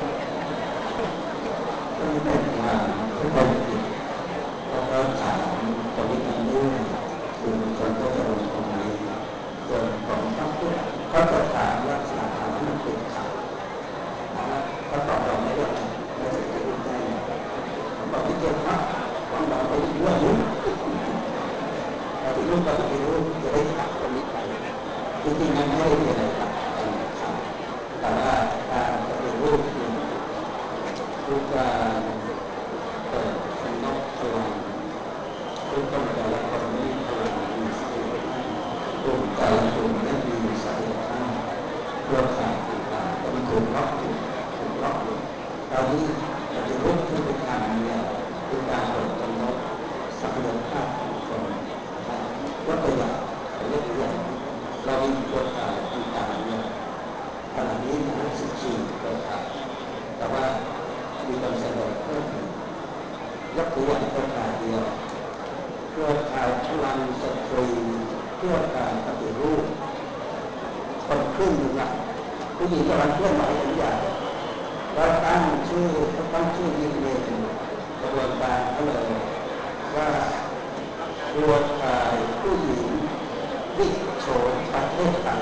ก็ไม่เป็นว่าทุกคนผิดแล้วก็ถามคนที่ทำนี่คือคนก็จะลงตรงนี้ส่วนของทั้งพูดก็จะถามลักษณะของมันเป็นข่าวนะถ้าตอบเราไม่ได้ไม่ได้จะรู้ได้ผมบอกที่เจ็บมากต้องเราไปดูว่ารู้เราไปรู้ก็ไปรู้จะได้ถามตรงนี้ไปจริงๆมันไม่ได้มีอะไรครับแต่ว่าการปฏิรูปคือการเปิดสำนักพลังทุกคนแต่ละคนมีพลังมีศักยภาพกลุ่มแต่ละกลุ่มนั้นมีศักยภาพเครือข่ายต่างๆก็มีถูกล็อกอยู่ถูกล็อกอยู่ตอนนี้ปฏิรูปที่เป็นทางเนี่ยคือการเปิดสำนักศักยภาพของคนยกตัวอย่างยกตัวอย่างเรามีเครือข่ายต่างๆเนี่ยขณะนี้นะสิบสี่เครือข่ายแต่ว่ามีการเสนอเพิ่มยกตัวอย่างเครือข่ายเดียวเครือข่ายพลังสตรีเพื่อการปฏิรูปคนครึ่งหนึ่งนะผู้หญิงกำลังเคลื่อนไหวกันอย่างเราตั้งชื่อตั้งชื่อนิเวศกระบวนการเขาเลยว่าเครือข่ายผู้หญิงวิโฉมประเทศไทย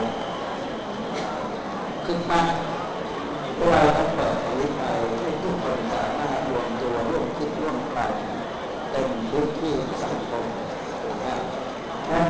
ขึ้นมาเราต้องเปิดวิจัยให้ทุกคนสามารถรวมตัวร่วมคิดร่วมกันเป็นพื้นที่สังคมนะนั้น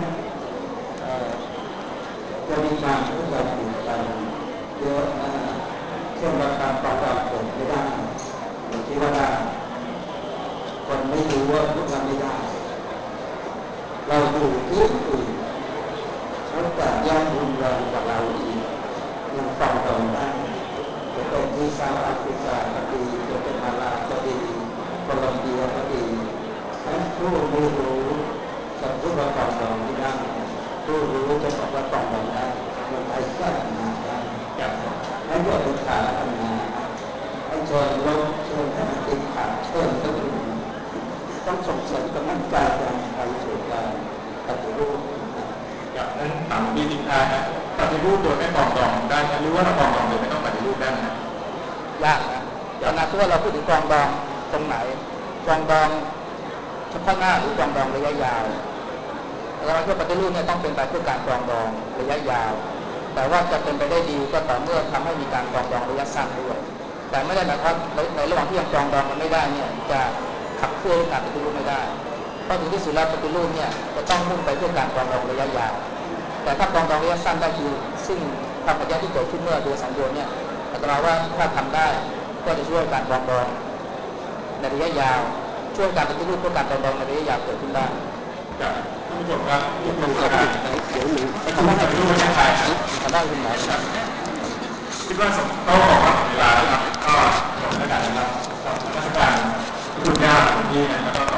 จะมีการเข้าใจผิดกันเยอะนะเช่นราคาปลาปลาเกิดไม่ได้หรือที่ว่าได้คนไม่รู้ว่าพวกเราไม่ได้เราอยู่ที่อื่นเขาแต่ย่างรุนแรงกว่าเราอีกยังฟังเราได้จะเป็นที่ซาอุแอฟริกาก็ดีจะเป็นมาลาก็ดีโคลอมเบียก็ดีทั้งผู้ไม่รู้จะพูดว่าปองดองไม่ได้ผู้รู้จะบอกว่าปองดองได้มันไอ้แค่นาได้ให้เกิดเป็นขาธนาให้เชิญลบเชิญให้มันติดขาเชิญก็คือต้องส่งเสริมกำลังใจกันไปสู่การปฏิรูปอย่างนั้นถามดีจริงท้ายนะปฏิรูปโดยไม่ปลองดองได้หรือว่าเราปลองดองโดยไม่ต้องปฏิรูปได้ไหมยากนะขณะที่ว่าเราพูดถึงปลองดองตรงไหนปลองดองเฉพาะหน้าหรือปลองดองระยะยาวเราเพื่อปฏิรูปเนี่ยต้องเป็นไปเพื่อการปลองดองระยะยาวแต่ว่าจะเป็นไปได้ดีก็ต่อเมื่อทำให้มีการปลองดองระยะสั้นด้วยแต่ไม่ได้หมายความในระหว่างที่ยังปลองดองกันไม่ได้เนี่ยจะขับเคลื่อนการปฏิรูปไม่ได้เพราะถึงที่สุดแล้วปฏิรูปเนี่ยจะต้องมุ่งไปเพื่อการปลองดองระยะยาวแต่ถ้าปลองดองระยะสั้นได้คือซึ่งความขัดแย้งที่เกิดขึ้นเมื่อเดือนสองเดือนเนี่ยอาตมาว่าถ้าทำได้ก็จะช่วยการปลองดองในระยะยาวช่วยการปฏิรูปเพื่อการปลองดองในระยะยาวเกิดขึ้นได้ครับท่านผู้ชมครับนี่คือการเดี๋ยวหนึ่งทำได้ปฏิรูปประเทศไทยทำได้ขึ้นไหนครับคิดว่าต้องบอกว่าเวลาครับก็จบแล้วกันนะครับกับราชการคุณยาคุณพี่นะครับ